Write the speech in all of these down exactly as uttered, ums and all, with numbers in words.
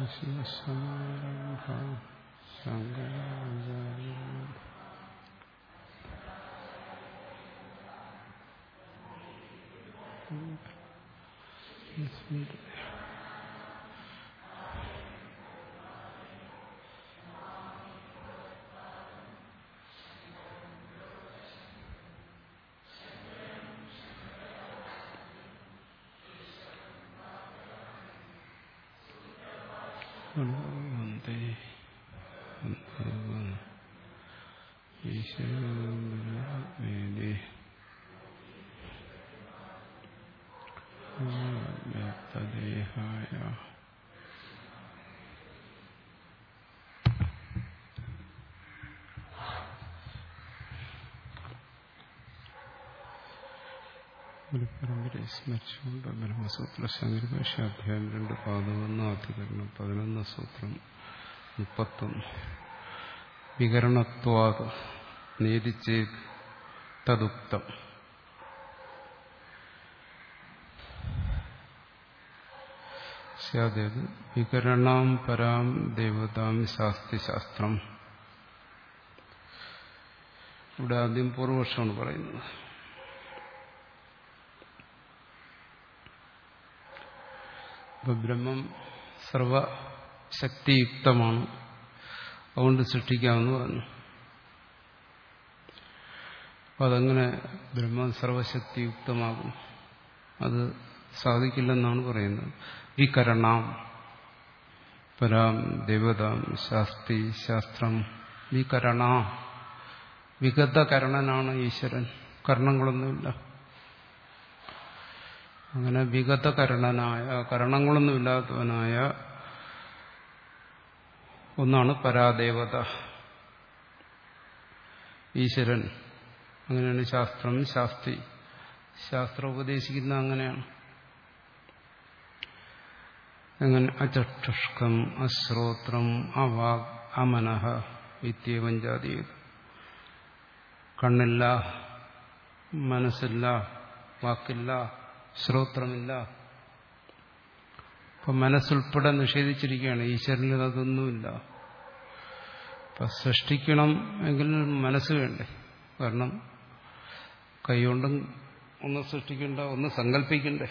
സദാശിവസമാരംഭാം ശങ്കരാചാര്യാം വന്ദേ ഈശ്വരേ വ്യക്തദേഹായ ഒരു പരമ്പരയെ സ്മരിച്ചുകൊണ്ട് ബ്രഹ്മസൂത്ര ശങ്കരഭാഷ്യാധ്യായം രണ്ട് പാദമൊന്ന് അധികരണം പതിനൊന്ന് സൂത്രം മുപ്പത്തൊന്ന് വികരണത്വാത് നേതിച്ചേത് തദുക്തം. സ്യാദേത് വികരണാം പരാം ദേവതാം ശാസ്തി ശാസ്ത്രം. ഇവിടെ ആദ്യം പൂർവപക്ഷമാണ് പറയുന്നത്. ഇപ്പൊ ബ്രഹ്മം സർവശക്തിയുക്തമാണ്, അതുകൊണ്ട് സൃഷ്ടിക്കാമെന്ന് പറഞ്ഞു. അപ്പൊ അതെങ്ങനെ ബ്രഹ്മം സർവശക്തിയുക്തമാകും? അത് സാധിക്കില്ലെന്നാണ് പറയുന്നത്. വികരണാം പരാം ദേവതാം ശാസ്തി ശാസ്ത്രം. വികരണ വിഗതകരണനാണ് ഈശ്വരൻ, കർണങ്ങളൊന്നുമില്ല. അങ്ങനെ വിഗതകരണനായ, കരണങ്ങളൊന്നുമില്ലാത്തവനായ ഒന്നാണ് പരാദേവത, ഈശ്വരൻ. അങ്ങനെയാണ് ശാസ്ത്രം. ശാസ്തി ശാസ്ത്രം ഉപദേശിക്കുന്ന അങ്ങനെയാണ്. അങ്ങനെ അചക്ഷുഷ്കം അശ്രോത്രം അവാക് അമനഃ ഇത്യവം ജാതീയത്. കണ്ണില്ല, മനസ്സില്ല, വാക്കില്ല, ശ്രോത്രമില്ല. അപ്പൊ മനസ്സുൾപ്പെടെ നിഷേധിച്ചിരിക്കുകയാണ്. ഈശ്വരനിൽ അതൊന്നുമില്ല. അപ്പൊ സൃഷ്ടിക്കണം എങ്കിൽ മനസ്സ് വേണ്ടേ? കാരണം കൈകൊണ്ടും ഒന്ന് സൃഷ്ടിക്കണ്ട, ഒന്ന് സങ്കല്പിക്കണ്ടേ?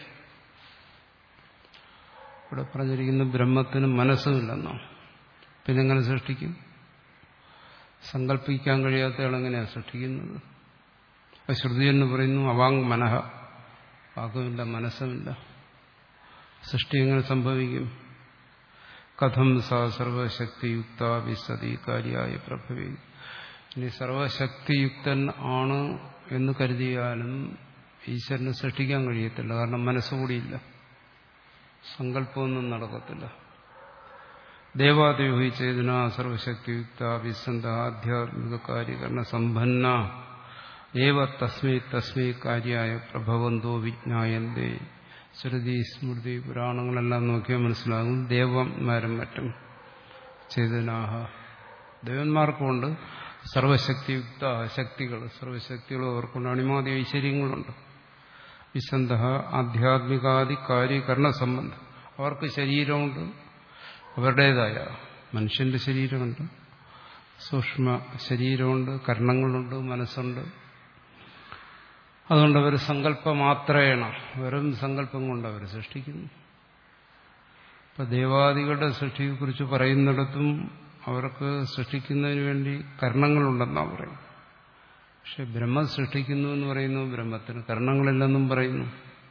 ഇവിടെ പറഞ്ഞിരിക്കുന്ന ബ്രഹ്മത്തിന് മനസ്സുമില്ലെന്നാണ്. പിന്നെ എങ്ങനെ സൃഷ്ടിക്കും? സങ്കല്പിക്കാൻ കഴിയാത്തയാളെങ്ങനെയാണ് സൃഷ്ടിക്കുന്നത്? അപ്പൊ ശ്രുതി എന്ന് പറയുന്നു അവാങ് മനഃ, വാക്കുമില്ല, മനസ്സുമില്ല. സൃഷ്ടി എങ്ങനെ സംഭവിക്കും? കഥം സാ സർവശക്തിയുക്ത വിസതി കാര്യായ പ്രഭവി. ഇനി സർവശക്തിയുക്തൻ ആണ് എന്ന് കരുതിയാലും ഈശ്വരനെ സൃഷ്ടിക്കാൻ കഴിയത്തില്ല. കാരണം മനസ്സുകൂടിയില്ല, സങ്കല്പമൊന്നും നടക്കത്തില്ല. ദേവാദേവി ചേതന സർവശക്തിയുക്ത വിസന്ത ആധ്യാത്മിക കാര്യകരണ സമ്പന്ന ഏവ തസ്മൈ തസ്മൈ കാര്യായ പ്രഭവന്തോ വിജ്ഞായന്തേ. ശ്രുതി സ്മൃതി പുരാണങ്ങളെല്ലാം നോക്കിയാൽ മനസ്സിലാകും. ദേവന്മാരും മറ്റും ചേതനാഹ, ദേവന്മാർക്കുമുണ്ട് സർവശക്തിയുക്ത ശക്തികൾ. സർവശക്തികൾ അവർക്കുണ്ട്, അണിമാതി ഐശ്വര്യങ്ങളുണ്ട്. വിസന്ത ആധ്യാത്മികാദി കാര്യകരണ സംബന്ധം, അവർക്ക് ശരീരമുണ്ട്, അവരുടേതായ മനുഷ്യന്റെ ശരീരമുണ്ട്, സൂക്ഷ്മ ശരീരമുണ്ട്, കർണങ്ങളുണ്ട്, മനസ്സുണ്ട്. അതുകൊണ്ട് അവർ സങ്കല്പമാത്രേണ, വെറും സങ്കല്പം കൊണ്ട് അവർ സൃഷ്ടിക്കുന്നു. ഇപ്പൊ ദേവാദികളുടെ സൃഷ്ടിയെക്കുറിച്ച് പറയുന്നിടത്തും അവർക്ക് സൃഷ്ടിക്കുന്നതിന് വേണ്ടി കർണങ്ങളുണ്ടെന്നാണ് പറയും. പക്ഷെ ബ്രഹ്മം സൃഷ്ടിക്കുന്നു എന്ന് പറയുന്നു, ബ്രഹ്മത്തിന് കർണങ്ങളില്ലെന്നും പറയുന്നു.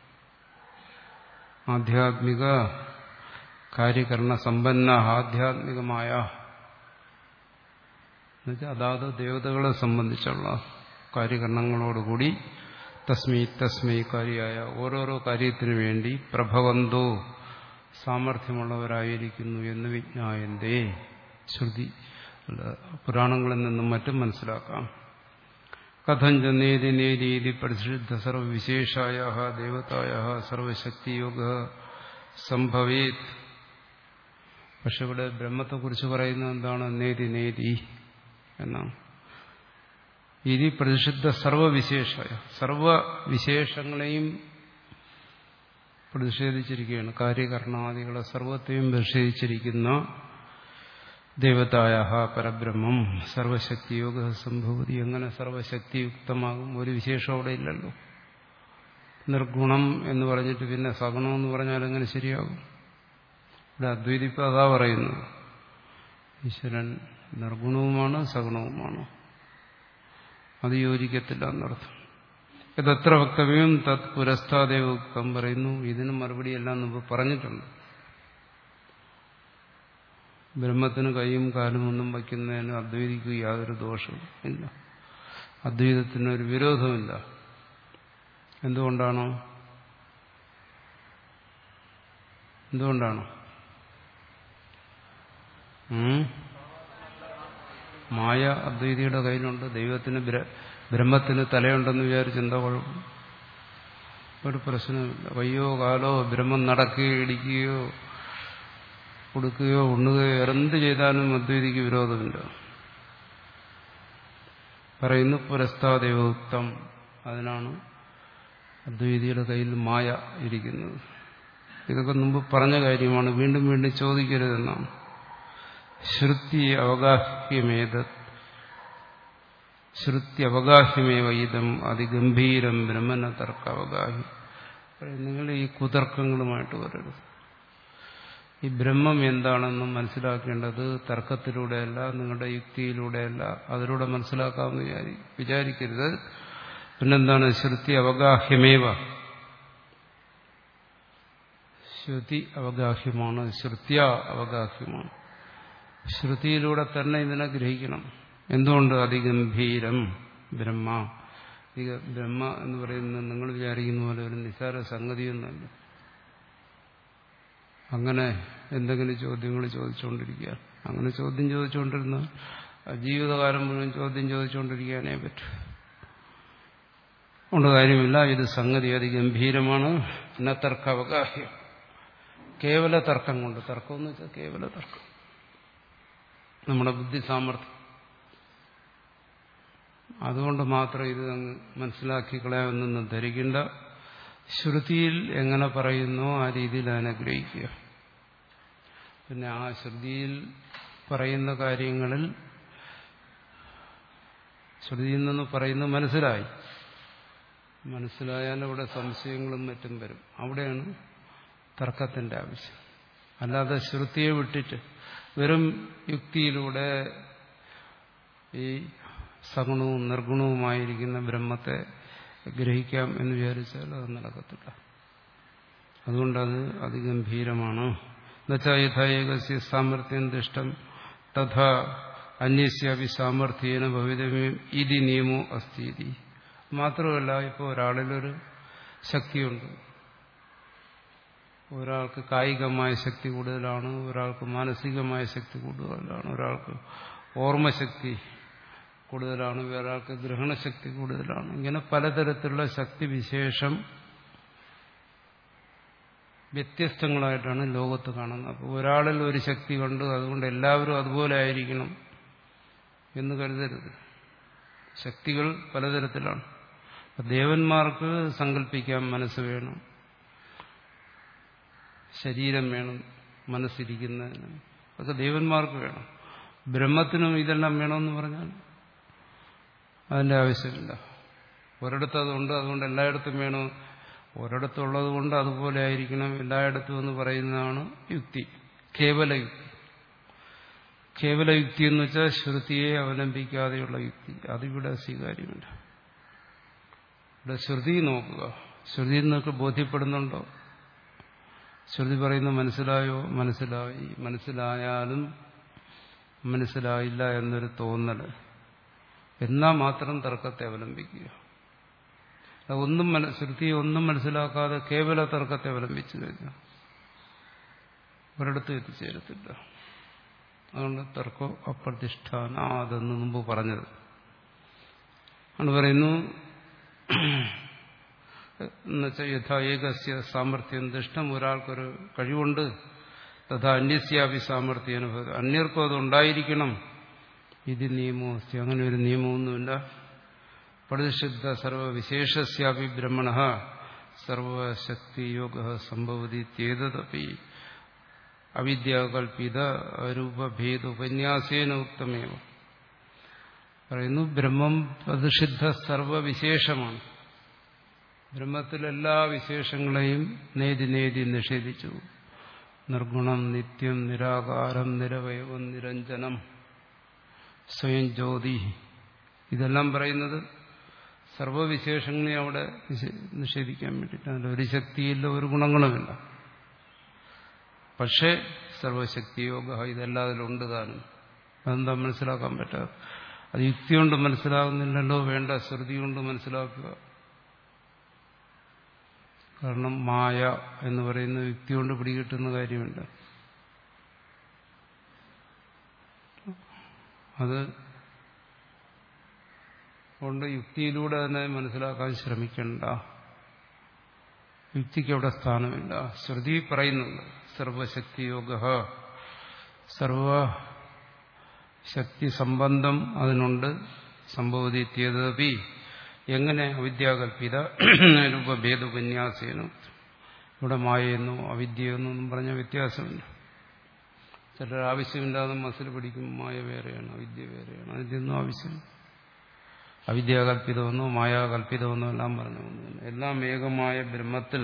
ആധ്യാത്മിക കാര്യകരണ സമ്പന്ന, ആധ്യാത്മികമായ എന്നുവെച്ചാൽ അതാത് ദേവതകളെ സംബന്ധിച്ചുള്ള കാര്യകരണങ്ങളോടുകൂടി തസ്മൈ തസ്മൈ കാര്യായ ഓരോരോ കാര്യത്തിനു വേണ്ടി പ്രഭവന്തോ സാമർഥ്യമുള്ളവരായിരിക്കുന്നു എന്ന് വിജ്ഞായന്തേ. ശ്രുതി പുരാണങ്ങളിൽ നിന്നും മറ്റും മനസ്സിലാക്കാം. കഥഞ്ച നേതി നേരീതി പരിശുദ്ധ സർവവിശേഷായ ദേവതായ സർവശക്തിയോഗ സംഭവേത്. പക്ഷെ ഇവിടെ ബ്രഹ്മത്തെക്കുറിച്ച് പറയുന്നത് എന്താണ്? നേതി നേതി എന്നാണ്. ഇതി പ്രതിഷിദ്ധ സർവവിശേഷായ, സർവവിശേഷങ്ങളെയും പ്രതിഷേധിച്ചിരിക്കുകയാണ്. കാര്യകരണാദികളെ സർവത്തെയും പ്രതിഷേധിച്ചിരിക്കുന്ന ദേവതായ പരബ്രഹ്മം സർവശക്തിയോഗ സംഭവതി. എങ്ങനെ സർവശക്തിയുക്തമാകും? ഒരു വിശേഷം അവിടെ ഇല്ലല്ലോ. നിർഗുണം എന്ന് പറഞ്ഞിട്ട് പിന്നെ സഗുണം എന്ന് പറഞ്ഞാൽ എങ്ങനെ ശരിയാകും? ഇവിടെ അദ്വൈതിപ്പം അതാ പറയുന്നത്. ഈശ്വരൻ നിർഗുണവുമാണ് സഗുണവുമാണ്. അത് യോജിക്കത്തില്ല എന്നർത്ഥം. ഇതത്ര വക്തവ്യം തത് പുരസ്താദേവ ഉക്തം പറയുന്നു. ഇതിന് മറുപടിയെല്ലാം മുമ്പ് പറഞ്ഞിട്ടുണ്ട്. ബ്രഹ്മത്തിന് കൈയും കാലും ഒന്നും വയ്ക്കുന്നതിന് അദ്വൈതിക്ക് യാതൊരു ദോഷവും ഇല്ല. അദ്വൈതത്തിനൊരു വിരോധമില്ല. എന്തുകൊണ്ടാണോ എന്തുകൊണ്ടാണോ മായ അദ്വൈതിയുടെ കയ്യിലുണ്ട്. ദൈവത്തിന് ബ്രഹ്മത്തിന് തലയുണ്ടെന്ന് വിചാരിച്ച് എന്താ കുഴപ്പം? ഒരു പ്രശ്നമില്ല. കയ്യോ കാലോ ബ്രഹ്മം നടക്കുകയോ ഇടിക്കുകയോ കൊടുക്കുകയോ ഉണ്ണുകയോ എന്ത് ചെയ്താലും അദ്വൈതിക്ക് വിരോധമില്ല. പറയുന്നു പുരസ്താദേവോക്തം. അതിനാണ് അദ്വൈതിയുടെ കയ്യിൽ മായ ഇരിക്കുന്നത്. ഇതൊക്കെ മുമ്പ് പറഞ്ഞ കാര്യമാണ്, വീണ്ടും വീണ്ടും ചോദിക്കരുതെന്നാണ്. ശ്രുതി അവഗാഹ്യമേത ശ്രുതി അവഗാഹ്യമേവ ഇതം അതിഗംഭീരം ബ്രഹ്മന തർക്ക അവഗാഹി. നിങ്ങൾ ഈ കുതർക്കങ്ങളുമായിട്ട് വരരുത്. ഈ ബ്രഹ്മം എന്താണെന്നും മനസ്സിലാക്കേണ്ടത് തർക്കത്തിലൂടെയല്ല, നിങ്ങളുടെ യുക്തിയിലൂടെയല്ല, അതിലൂടെ മനസ്സിലാക്കാമെന്ന് വിചാരിക്കരുത്. പിന്നെന്താണ്? ശ്രുതി അവഗാഹ്യമേവ. ശ്രുതി അവഗാഹ്യമാണ്, ശ്രുത്യ അവഗാഹ്യമാണ്. ശ്രുതിയിലൂടെ തന്നെ ഇതിനെ ഗ്രഹിക്കണം. എന്തുകൊണ്ട്? അതിഗംഭീരം ബ്രഹ്മ. ഈ ബ്രഹ്മ എന്ന് പറയുന്നത് നിങ്ങൾ വിചാരിക്കുന്ന പോലെ ഒരു നിസ്സാര സംഗതിയൊന്നല്ല. അങ്ങനെ എന്തെങ്കിലും ചോദ്യങ്ങൾ ചോദിച്ചുകൊണ്ടിരിക്കുക, അങ്ങനെ ചോദ്യം ചോദിച്ചുകൊണ്ടിരുന്ന ജീവിതകാലം മുഴുവൻ ചോദ്യം ചോദിച്ചുകൊണ്ടിരിക്കാനേ പറ്റൂ. അതുകൊണ്ട് കാര്യമില്ല. ഇത് സംഗതി അതിഗംഭീരമാണ്. ന തർക്ക അവഗാഹ്യം. കേവല തർക്കം കൊണ്ട്, തർക്കം എന്ന് വെച്ചാൽ കേവല തർക്കം, നമ്മുടെ ബുദ്ധി സാമർഥ്യം, അതുകൊണ്ട് മാത്രം ഇത് മനസ്സിലാക്കി കളയാമെന്നൊന്നും ധരിക്കേണ്ട. ശ്രുതിയിൽ എങ്ങനെ പറയുന്നോ ആ രീതിയിൽ അതിനെ ഗ്രഹിക്കുക. പിന്നെ ആ ശ്രുതിയിൽ പറയുന്ന കാര്യങ്ങളിൽ ശ്രുതിയിൽ നിന്ന് പറയുന്നത് മനസ്സിലായി മനസ്സിലായാൽ അവിടെ സംശയങ്ങളും മറ്റും വരും. അവിടെയാണ് തർക്കത്തിന്റെ ആവശ്യം. അല്ലാതെ ശ്രുതിയെ വിട്ടിട്ട് വെറും യുക്തിയിലൂടെ ഈ സഗുണവും നിർഗുണവുമായിരിക്കുന്ന ബ്രഹ്മത്തെ ഗ്രഹിക്കാം എന്ന് വിചാരിച്ചാൽ അത് നടക്കത്തില്ല. അതുകൊണ്ടത് അതിഗംഭീരമാണ്. എന്നുവെച്ചാൽ യഥാ ഏകസ്യ സാമർത്ഥ്യം ദുഷ്ടം തഥാ അന്യസ്യാപി സാമർത്ഥ്യേന ഭവിതവ്യം ഇതി നിയമോ അസ്തി. മാത്രമല്ല, ഇപ്പോൾ ഒരാളിലൊരു ശക്തിയുണ്ട്. ഒരാൾക്ക് കായികമായ ശക്തി കൂടുതലാണ്, ഒരാൾക്ക് മാനസികമായ ശക്തി കൂടുതലാണ്, ഒരാൾക്ക് ഓർമ്മശക്തി കൂടുതലാണ്, വേറൊരാൾക്ക് ഗ്രഹണശക്തി കൂടുതലാണ്. ഇങ്ങനെ പലതരത്തിലുള്ള ശക്തിവിശേഷം വ്യത്യസ്തങ്ങളായിട്ടാണ് ലോകത്ത് കാണുന്നത്. അപ്പോൾ ഒരാളിൽ ഒരു ശക്തി കണ്ട് അതുകൊണ്ട് എല്ലാവരും അതുപോലെ ആയിരിക്കണം എന്ന് കരുതരുത്. ശക്തികൾ പലതരത്തിലാണ്. ദേവന്മാർക്ക് സങ്കല്പിക്കാൻ മനസ്സ് വേണം, ശരീരം വേണം, മനസ്സിരിക്കുന്നതിന് അതൊക്കെ ദേവന്മാർക്ക് വേണം. ബ്രഹ്മത്തിനും ഇതെല്ലാം വേണമെന്ന് പറഞ്ഞാൽ അതിന്റെ ആവശ്യമില്ല. ഒരിടത്ത് അതുണ്ട്, അതുകൊണ്ട് എല്ലായിടത്തും വേണം. ഒരിടത്തുള്ളത് കൊണ്ട് അതുപോലെ ആയിരിക്കണം എല്ലായിടത്തും എന്ന് പറയുന്നതാണ് യുക്തി, കേവല യുക്തി. കേവല യുക്തി എന്ന് വെച്ചാൽ ശ്രുതിയെ അവലംബിക്കാതെയുള്ള യുക്തി. അതിവിടെ സ്വീകാര്യമില്ല. ഇവിടെ ശ്രുതി നോക്കുക. ശ്രുതിയിൽ നിന്നൊക്കെ ബോധ്യപ്പെടുന്നുണ്ടോ? ശ്രുതി പറയുന്നത് മനസ്സിലായോ? മനസ്സിലായി. മനസ്സിലായാലും മനസ്സിലായില്ല എന്നൊരു തോന്നൽ, എന്നാൽ മാത്രം തർക്കത്തെ അവലംബിക്കുക. ഒന്നും ശ്രുതിയെ ഒന്നും മനസ്സിലാക്കാതെ കേവല തർക്കത്തെ അവലംബിച്ചു കഴിഞ്ഞാൽ ഒരിടത്തും എത്തിച്ചേരത്തില്ല. അതുകൊണ്ട് തർക്കം അപ്രതിഷ്ഠാന, അതെന്ന് മുമ്പ് പറഞ്ഞത് ആണ്. പറയുന്നു എന്നുവെച്ചാൽ യഥാ ഏകസ്യ സാമർത്ഥ്യം ദുഷ്ടം, ഒരാൾക്കൊരു കഴിവുണ്ട്, തഥാ അന്യസ്യാപി സാമർത്ഥ്യം അനുഭവം, അന്യർക്കും അതുണ്ടായിരിക്കണം. ഇത് നിയമോ അസ്തി, അങ്ങനെ ഒരു നിയമമൊന്നുമില്ല. പ്രതിഷിദ്ധ സർവവിശേഷസ്യാപി ബ്രഹ്മണ സർവശക്തിയോഗ സംഭവതി ചേതദപി അവിദ്യാകൽപിത രൂപഭേദോപന്യാസേന ഉക്തമേവ. പറയുന്നു ബ്രഹ്മം പ്രതിഷിദ്ധ സർവവിശേഷമാണ്. ബ്രഹ്മത്തിലെല്ലാ വിശേഷങ്ങളെയും നേതി നേതി നിഷേധിച്ചു. നിർഗുണം, നിത്യം, നിരാകാരം, നിരവയവം, നിരഞ്ജനം, സ്വയം ജ്യോതി, ഇതെല്ലാം പറയുന്നത് സർവവിശേഷങ്ങളെ അവിടെ നിഷേധിക്കാൻ വേണ്ടിയിട്ടാണ്. ഒരു ശക്തിയില്ല, ഒരു ഗുണങ്ങളുമില്ല. പക്ഷേ സർവശക്തിയോഗ ഇതെല്ലാം അതിലുണ്ട് താനും. അതെന്താ മനസ്സിലാക്കാൻ പറ്റാതെ? അത് യുക്തി കൊണ്ട് മനസ്സിലാകുന്നില്ലല്ലോ, വേണ്ട ശ്രുതി കൊണ്ട് മനസ്സിലാക്കുക. കാരണം മായ എന്ന് പറയുന്ന യുക്തി കൊണ്ട് പിടികിട്ടുന്ന കാര്യമുണ്ട്. അത് കൊണ്ട് യുക്തിയിലൂടെ തന്നെ മനസ്സിലാക്കാൻ ശ്രമിക്കണ്ട. യുക്തിക്ക് അവിടെ സ്ഥാനമില്ല. ശ്രുതി പറയുന്നുണ്ട് സർവശക്തിയോഗ, സർവശക്തി സംബന്ധം അതിനുണ്ട്. സംഭവതീത്യതപി എങ്ങനെ? അവിദ്യാകൽപിത രൂപഭേദോപന്യാസേന. ഇവിടെ മായെന്നോ അവിദ്യയെന്നോ ഒന്നും പറഞ്ഞ വ്യത്യാസമില്ല. ചിലർ ആവശ്യമില്ലാതെ മസിൽ പിടിക്കും. മായ വേറെയാണ്, അവിദ്യ വേറെയാണ്. അതിൻ്റെയൊന്നും ആവശ്യമില്ല. അവിദ്യാകൽപിതമെന്നോ മായാകൽപിതമെന്നോ എല്ലാം പറഞ്ഞു. എല്ലാം ഏകമായ ബ്രഹ്മത്തിൽ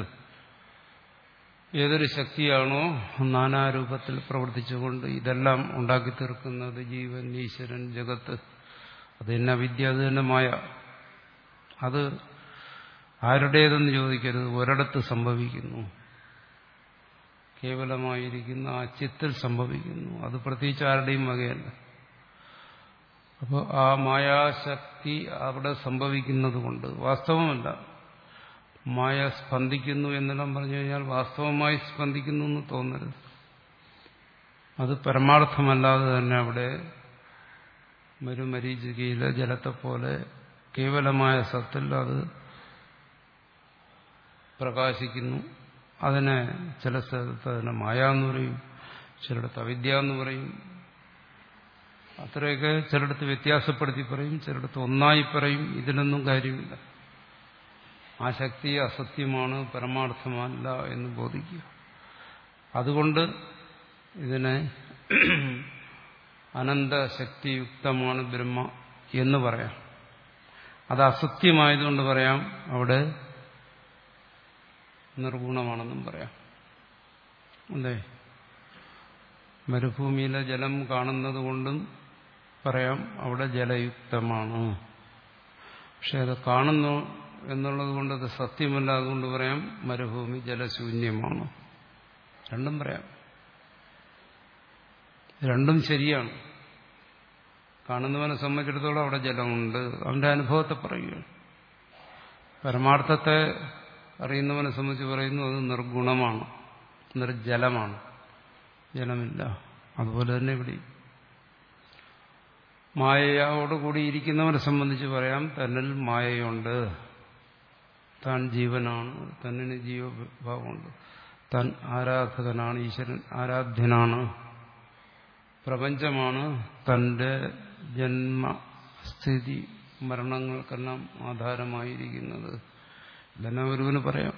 ഏതൊരു ശക്തിയാണോ നാനാരൂപത്തിൽ പ്രവർത്തിച്ചുകൊണ്ട് ഇതെല്ലാം ഉണ്ടാക്കി തീർക്കുന്നത്, ജീവൻ, ഈശ്വരൻ, ജഗത്ത്, അത് തന്നെ അവിദ്യ, അത് തന്നെ മായ. അത് ആരുടേതെന്ന് ചോദിക്കരുത്, ഒരിടത്ത് സംഭവിക്കുന്നു. കേവലമായിരിക്കുന്ന ആ ചിത്തിൽ സംഭവിക്കുന്നു. അത് പ്രത്യേകിച്ച് ആരുടെയും വകയല്ല. അപ്പോൾ ആ മായാശക്തി അവിടെ സംഭവിക്കുന്നത് കൊണ്ട് വാസ്തവമല്ല. മായ സ്പന്ദിക്കുന്നു എന്നെല്ലാം പറഞ്ഞു കഴിഞ്ഞാൽ വാസ്തവമായി സ്പന്ദിക്കുന്നു എന്ന് തോന്നരുത്. അത് പരമാർത്ഥമല്ലാതെ തന്നെ അവിടെ മരുമരീചികയിലെ ജലത്തെപ്പോലെ കേവലമായ സത്തിൽ അത് പ്രകാശിക്കുന്നു. അതിനെ ചില സ്ഥലത്ത് അതിനെ മായ എന്ന് പറയും, ചിലയിടത്ത് അവിദ്യ എന്ന് പറയും. അത്രയൊക്കെ ചിലയിടത്ത് വ്യത്യാസപ്പെടുത്തി പറയും, ചിലയിടത്ത് ഒന്നായി പറയും. ഇതിലൊന്നും കാര്യമില്ല. ആ ശക്തി അസത്യമാണ്, പരമാർത്ഥമല്ല എന്ന് ബോധിക്കുക. അതുകൊണ്ട് ഇതിനെ അനന്തശക്തിയുക്തമാണ് ബ്രഹ്മ എന്ന് പറയാം. അത് അസത്യമായതുകൊണ്ട് പറയാം അവിടെ നിർഗുണമാണെന്നും പറയാം. അല്ലേ? മരുഭൂമിയിലെ ജലം കാണുന്നത് കൊണ്ടും പറയാം അവിടെ ജലയുക്തമാണ്. പക്ഷെ അത് കാണുന്നു എന്നുള്ളത് കൊണ്ട് അത് സത്യമല്ല, അതുകൊണ്ട് പറയാം മരുഭൂമി ജലശൂന്യമാണ്. രണ്ടും പറയാം. രണ്ടും ശരിയാണ്. കാണുന്നവനെ സംബന്ധിച്ചിടത്തോളം അവിടെ ജലമുണ്ട്, അവന്റെ അനുഭവത്തെ പറയുകയാണ്. പരമാർത്ഥത്തെ അറിയുന്നവനെ സംബന്ധിച്ച് പറയുന്നു അത് നിർഗുണമാണ്, നിർജലമാണ്, ജലമില്ല. അതുപോലെ തന്നെ ഇവിടെ മായയോടുകൂടി ഇരിക്കുന്നവനെ സംബന്ധിച്ച് പറയാം തന്നിൽ മായയുണ്ട്, താൻ ജീവനാണ്, തന്നിന് ജീവഭാവമുണ്ട്, താൻ ആരാധകനാണ്, ഈശ്വരൻ ആരാധ്യനാണ്, പ്രപഞ്ചമാണ് തന്റെ ജന്മസ്ഥിതി മരണങ്ങൾക്കെല്ലാം ആധാരമായിരിക്കുന്നത്. ഇതെല്ലാം ഒരുവന് പറയാം.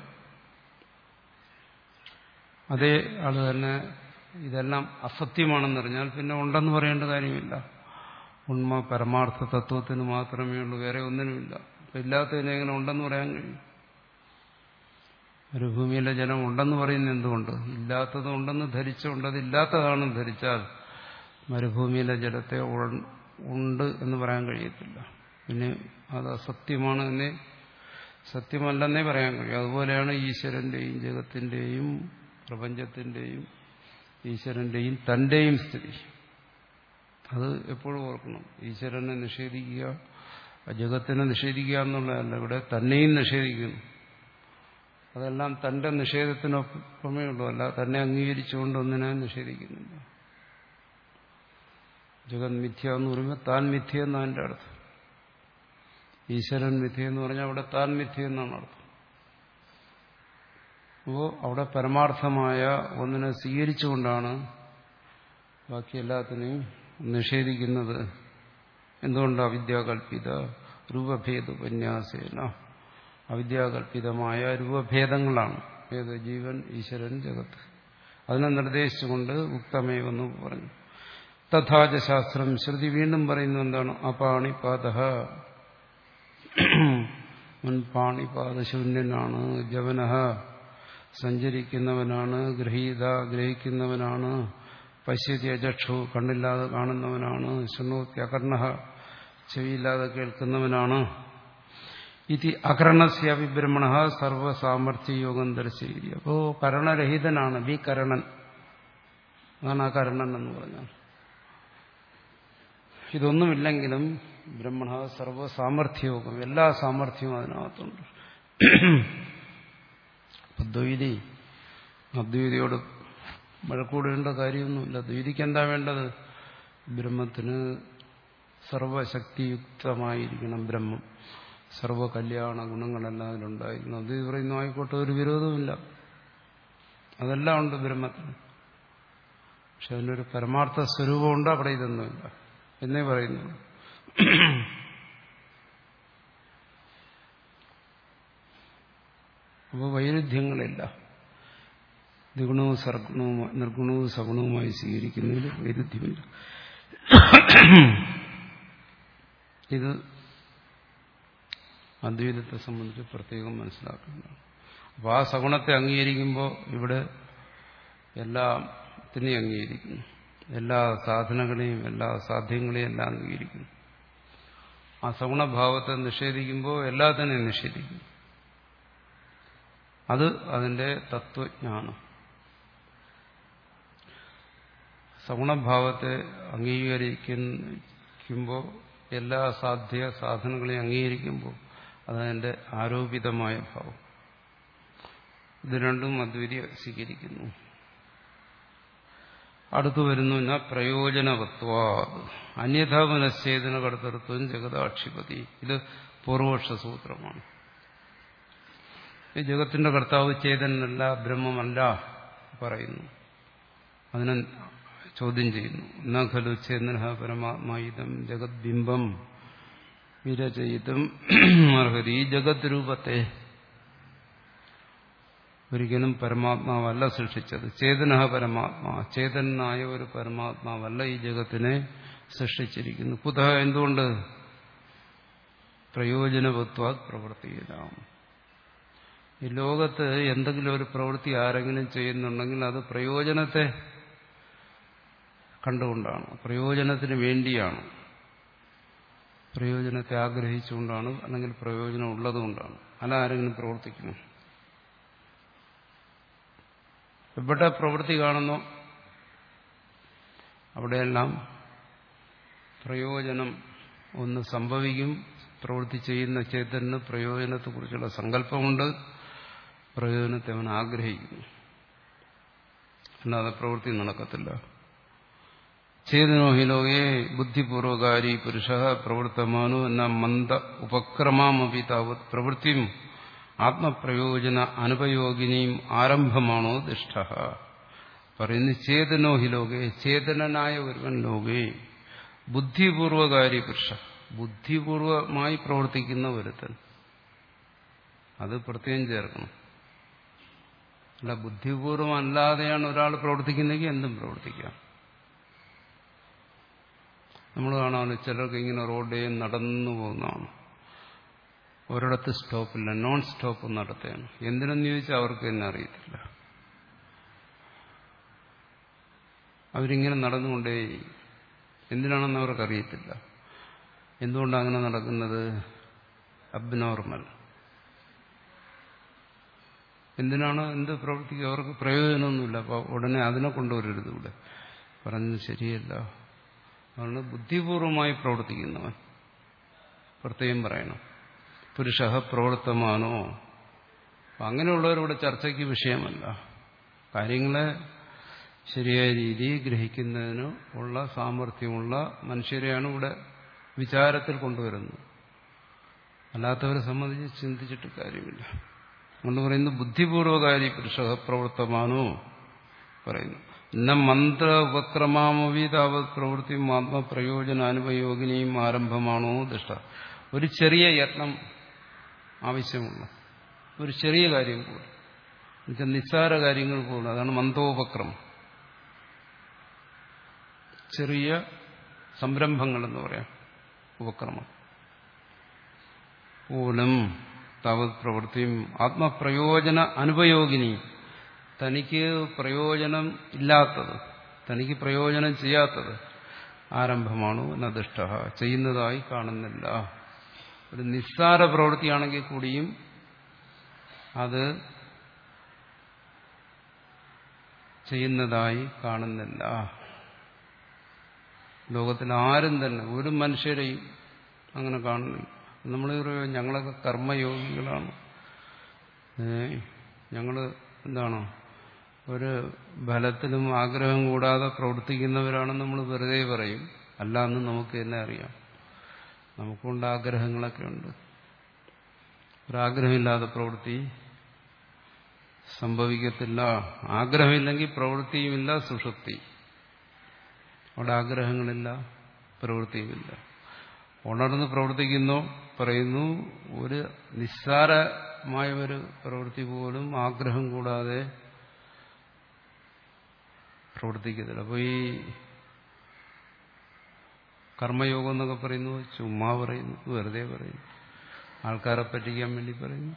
അതേ ആള് തന്നെ ഇതെല്ലാം അസത്യമാണെന്നറിഞ്ഞാൽ പിന്നെ ഉണ്ടെന്ന് പറയേണ്ട കാര്യമില്ല. ഉണ്മ പരമാർത്ഥ തത്വത്തിന് മാത്രമേ ഉള്ളൂ, വേറെ ഒന്നിനുമില്ല. അപ്പം ഇല്ലാത്തതിനെ എങ്ങനെ ഉണ്ടെന്ന് പറയാൻ കഴിയും? മരുഭൂമിയിലെ ജലം ഉണ്ടെന്ന് പറയുന്നത് എന്തുകൊണ്ട്? ഇല്ലാത്തത് ഉണ്ടെന്ന് ധരിച്ചുകൊണ്ട് അത് ഇല്ലാത്തതാണെന്ന് ധരിച്ചാൽ മരുഭൂമിയിലെ ജലത്തെ ഉണ്ട് എന്ന് പറയാൻ കഴിയത്തില്ല. പിന്നെ അത് അസത്യമാണ് എന്നേ, സത്യമല്ലെന്നേ പറയാൻ കഴിയും. അതുപോലെയാണ് ഈശ്വരന്റെയും ജഗത്തിന്റെയും പ്രപഞ്ചത്തിന്റെയും ഈശ്വരന്റെയും തന്റെയും സ്ഥിതി. അത് എപ്പോഴും ഓർക്കണം. ഈശ്വരനെ നിഷേധിക്കുക, ജഗത്തിനെ നിഷേധിക്കുക എന്നുള്ളതല്ല, ഇവിടെ തന്നെയും നിഷേധിക്കുന്നു. അതെല്ലാം തന്റെ നിഷേധത്തിനൊപ്പമേ ഉള്ളൂ, അല്ല തന്നെ അംഗീകരിച്ചുകൊണ്ട് ഒന്നിനെ നിഷേധിക്കുന്നില്ല. ജഗത് മിഥ്യ എന്ന് പറയുമ്പോൾ താൻ മിഥ്യ എന്നാണ് അതിന്റെ അർത്ഥം. ഈശ്വരൻ മിഥ്യ എന്ന് പറഞ്ഞാൽ അവിടെ താൻ മിഥ്യ എന്നാണ് അർത്ഥം. അപ്പോൾ അവിടെ പരമാർത്ഥമായ ഒന്നിനെ സ്വീകരിച്ചുകൊണ്ടാണ് ബാക്കി എല്ലാത്തിനെയും നിഷേധിക്കുന്നത്. എന്തുകൊണ്ട്? അവിദ്യാകൽപിത രൂപഭേദോപന്യാസേന. അവിദ്യാകൽപിതമായ രൂപഭേദങ്ങളാണ്. ഏത്? ജീവൻ, ഈശ്വരൻ, ജഗത്ത്. അതിനെ നിർദ്ദേശിച്ചുകൊണ്ട് ഉക്തമേവെന്ന് പറഞ്ഞു. തഥാച ശാസ്ത്രം, ശ്രുതി വീണ്ടും പറയുന്നു എന്താണ്? അപാണിപാത, പാണിപാദശൂന്യനാണ്. ജവനഃ, സഞ്ചരിക്കുന്നവനാണ്. ഗൃഹീത, ഗ്രഹിക്കുന്നവനാണ്. പശ്യതി അചക്ഷു, കണ്ണില്ലാതെ കാണുന്നവനാണ്. ശൃണോതി അകർണഃ, ചെവിയില്ലാതെ കേൾക്കുന്നവനാണ്. ഇതി അകരണസ്യാപി ബ്രഹ്മണഃ സർവസാമർഥ്യയോഗം ദർശയിരി. അപ്പോ കരണരഹിതനാണ്, വികരണൻ. അതാണ് അകരണൻ എന്ന് പറഞ്ഞാൽ. ഇതൊന്നുമില്ലെങ്കിലും ബ്രഹ്മണ സർവസാമർഥ്യയോഗം, എല്ലാ സാമർഥ്യവും അതിനകത്തുണ്ട്. ദ്വൈതി അദ്വൈതിയോട് വഴക്കൂടേണ്ട കാര്യമൊന്നുമില്ല. ദ്വൈതിക്ക് എന്താ വേണ്ടത്? ബ്രഹ്മത്തിന് സർവശക്തിയുക്തമായിരിക്കണം. ബ്രഹ്മം സർവകല്യാണ ഗുണങ്ങളെല്ലാം അതിലുണ്ടായിരിക്കണം. അത് പറയുന്നു, ആയിക്കോട്ടെ, ഒരു വിരോധമില്ല. അതെല്ലാം ഉണ്ട് ബ്രഹ്മത്തിന്. പക്ഷെ അതിനൊരു പരമാർത്ഥ സ്വരൂപമുണ്ട്, അവിടെ ഇതൊന്നുമില്ല എന്നേ പറയുന്നു. അപ്പോൾ വൈരുദ്ധ്യങ്ങളില്ല. ദ്വിഗുണവും സർഗുണവും നിർഗുണവും സഗുണവുമായി സ്വീകരിക്കുന്നതിൽ വൈരുദ്ധ്യമില്ല. ഇത് അദ്വൈതത്തെ സംബന്ധിച്ച് പ്രത്യേകം മനസ്സിലാക്കേണ്ടതാണ്. അപ്പോൾ ആ സഗുണത്തെ അംഗീകരിക്കുമ്പോൾ ഇവിടെ എല്ലാത്തിനെയും അംഗീകരിക്കുന്നു. എല്ലാ സാധനങ്ങളെയും എല്ലാ സാധ്യങ്ങളെയും എല്ലാം അംഗീകരിക്കുന്നു. ആ സഗുണഭാവത്തെ നിഷേധിക്കുമ്പോൾ എല്ലാത്തിനെയും നിഷേധിക്കുന്നു. അത് അതിന്റെ തത്വജ്ഞാനം. സഗുണഭാവത്തെ അംഗീകരിക്കുമ്പോൾ എല്ലാ സാധ്യ സാധനങ്ങളെയും അംഗീകരിക്കുമ്പോൾ അതതിന്റെ ആരോപിതമായ ഭാവം. ഇത് രണ്ടും അദ്വൈതി സ്വീകരിക്കുന്നു. അടുത്തു വരുന്നു ന പ്രയോജനവത്വാ അന്യഥാ മനശ്ചേതന കർത്തൃത്വം ജഗതാക്ഷിപതി. ഇത് പൂർവപക്ഷ സൂത്രമാണ്. ഈ ജഗത്തിന്റെ കർത്താവ് ചേതനല്ല, ബ്രഹ്മമല്ല പറയുന്നു. അതിനെ ചോദ്യം ചെയ്യുന്നു. ന ഖലു ചേതന പരമാത്മായിതം ജഗദ്ബിംബം വിരചയിതും അർഹതി. ഈ ജഗത് രൂപത്തെ ഒരിക്കലും പരമാത്മാവല്ല സൃഷ്ടിച്ചത്. ചേതന പരമാത്മാ, ചേതനായ ഒരു പരമാത്മാവല്ല ഈ ജഗത്തിനെ സൃഷ്ടിച്ചിരിക്കുന്നു. കുതഃ, എന്തുകൊണ്ട്? പ്രയോജനവത്വാത് പ്രവൃത്തിയിലാം. ഈ ലോകത്ത് എന്തെങ്കിലും ഒരു പ്രവൃത്തി ആരെങ്കിലും ചെയ്യുന്നുണ്ടെങ്കിൽ അത് പ്രയോജനത്തെ കണ്ടുകൊണ്ടാണ്, പ്രയോജനത്തിന് വേണ്ടിയാണ്, പ്രയോജനത്തെ ആഗ്രഹിച്ചുകൊണ്ടാണ്, അല്ലെങ്കിൽ പ്രയോജനം ഉള്ളതുകൊണ്ടാണ്. അല്ല ആരെങ്കിലും പ്രവർത്തിക്കുന്നു. എവിടെ പ്രവൃത്തി കാണുന്നു അവിടെയെല്ലാം പ്രയോജനം ഒന്ന് സംഭവിക്കും. പ്രവൃത്തി ചെയ്യുന്ന ചേതന് പ്രയോജനത്തെക്കുറിച്ചുള്ള സങ്കല്പമുണ്ട്. പ്രയോജനത്തെ അവൻ ആഗ്രഹിക്കുന്നു. അല്ലാതെ പ്രവൃത്തി നടക്കത്തില്ല. ചേതനോ ഹി ലോകേ ബുദ്ധിപൂർവകാരി പുരുഷ പ്രവർത്തമാനോ എന്ന മന്ദ ഉപക്രമാമപി താവത് പ്രവൃത്തിയും ആത്മപ്രയോജന അനുപയോഗിനിയും ആരംഭമാണോ ദുഷ്ട. പറയുന്നു ചേതനോ ഹി ലോകേ, ചേതനനായ ഒരുവൻ ലോകേ ബുദ്ധിപൂർവകാരി പുരുഷ, ബുദ്ധിപൂർവമായി പ്രവർത്തിക്കുന്ന ഒരുത്തൻ. അത് പ്രത്യേകം ചേർക്കണം. അല്ല, ബുദ്ധിപൂർവം അല്ലാതെയാണ് ഒരാൾ പ്രവർത്തിക്കുന്നതെങ്കിൽ എന്തും പ്രവർത്തിക്കാം. നമ്മൾ കാണാമല്ലോ, ചിലർക്ക് ഇങ്ങനെ റോഡിൽ നടന്നു പോകുന്നതാണ്. ഒരിടത്ത് സ്റ്റോപ്പില്ല, നോൺ സ്റ്റോപ്പ് നടത്തുകയാണ്. എന്തിനെന്ന് ചോദിച്ചാൽ അവർക്ക് തന്നെ അറിയത്തില്ല. അവരിങ്ങനെ നടന്നുകൊണ്ടേ, എന്തിനാണെന്ന് അവർക്കറിയത്തില്ല. എന്തുകൊണ്ടാണ് അങ്ങനെ നടക്കുന്നത്? അബ്നോർമൽ. എന്തിനാണ് എന്ത് പ്രവർത്തിക്കുക? അവർക്ക് പ്രയോജനമൊന്നുമില്ല. അപ്പോൾ ഉടനെ അതിനെ കൊണ്ടുവരരുത്. ഇവിടെ പറഞ്ഞത് ശരിയല്ല. അതുകൊണ്ട് ബുദ്ധിപൂർവമായി പ്രവർത്തിക്കുന്നവൻ പ്രത്യേകം പറയണം. പുരുഷ പ്രവർത്തമാനോ. അങ്ങനെയുള്ളവരിവിടെ ചർച്ചയ്ക്ക് വിഷയമല്ല. കാര്യങ്ങളെ ശരിയായ രീതിയിൽ ഗ്രഹിക്കുന്നതിന് ഉള്ള സാമർഥ്യമുള്ള മനുഷ്യരെയാണ് ഇവിടെ വിചാരത്തിൽ കൊണ്ടുവരുന്നത്. അല്ലാത്തവരെ സംബന്ധിച്ച് ചിന്തിച്ചിട്ട് കാര്യമില്ല. അതുകൊണ്ട് പറയുന്നു ബുദ്ധിപൂർവകാരി പുരുഷ പ്രവർത്തമാനോ പറയുന്നു. ന മന്ത്ര ഉപക്രമാമവി താവത് പ്രവൃത്തിയും ആത്മപ്രയോജനാനുപയോഗിനിയും ആരംഭമാണോ ദുഷ്ട. ഒരു ചെറിയ യത്നം ആവശ്യമുള്ള ഒരു ചെറിയ കാര്യം പോലും, എന്നുവെച്ചാൽ നിസ്സാര കാര്യങ്ങൾ പോലും. അതാണ് മന്ദോപക്രമം. ചെറിയ സംരംഭങ്ങൾ എന്ന് പറയാം, ഉപക്രമം പോലും താവത് പ്രവൃത്തിയും ആത്മപ്രയോജന അനുപയോഗിനി, തനിക്ക് പ്രയോജനം ഇല്ലാത്തത്, തനിക്ക് പ്രയോജനം ചെയ്യാത്തത് ആരംഭമാണോ നദിഷ്ട, ചെയ്യുന്നതായി കാണുന്നില്ല. ഒരു നിസ്സാര പ്രവൃത്തിയാണെങ്കിൽ കൂടിയും അത് ചെയ്യുന്നതായി കാണുന്നില്ല. ലോകത്തിൽ ആരും തന്നെ ഒരു മനുഷ്യരെയും അങ്ങനെ കാണുന്നില്ല. നമ്മൾ ഞങ്ങളൊക്കെ കർമ്മയോഗികളാണ്, ഞങ്ങൾ എന്താണോ ഒരു ഫലത്തിലും ആഗ്രഹം കൂടാതെ പ്രവർത്തിക്കുന്നവരാണെന്ന് നമ്മൾ വെറുതെ പറയും. അല്ല എന്ന് നമുക്ക് തന്നെ അറിയാം. നമുക്കുണ്ട് ആഗ്രഹങ്ങളൊക്കെ ഉണ്ട്. ഒരാഗ്രഹമില്ലാതെ പ്രവൃത്തി സംഭവിക്കത്തില്ല. ആഗ്രഹമില്ലെങ്കിൽ പ്രവൃത്തിയുമില്ല, സുഷുപ്തി. അവിടെ ആഗ്രഹങ്ങളില്ല, പ്രവൃത്തിയുമില്ല. ഉണർന്ന് പ്രവർത്തിക്കുന്നു പറയുന്നു. ഒരു നിസ്സാരമായ ഒരു പ്രവൃത്തി പോലും ആഗ്രഹം കൂടാതെ പ്രവർത്തിക്കത്തില്ല. അപ്പോൾ ഈ കർമ്മയോഗം എന്നൊക്കെ പറയുന്നു ചുമ്മാ പറയുന്നു, വെറുതെ പറയുന്നു, ആൾക്കാരെ പറ്റിക്കാൻ വേണ്ടി പറയുന്നു,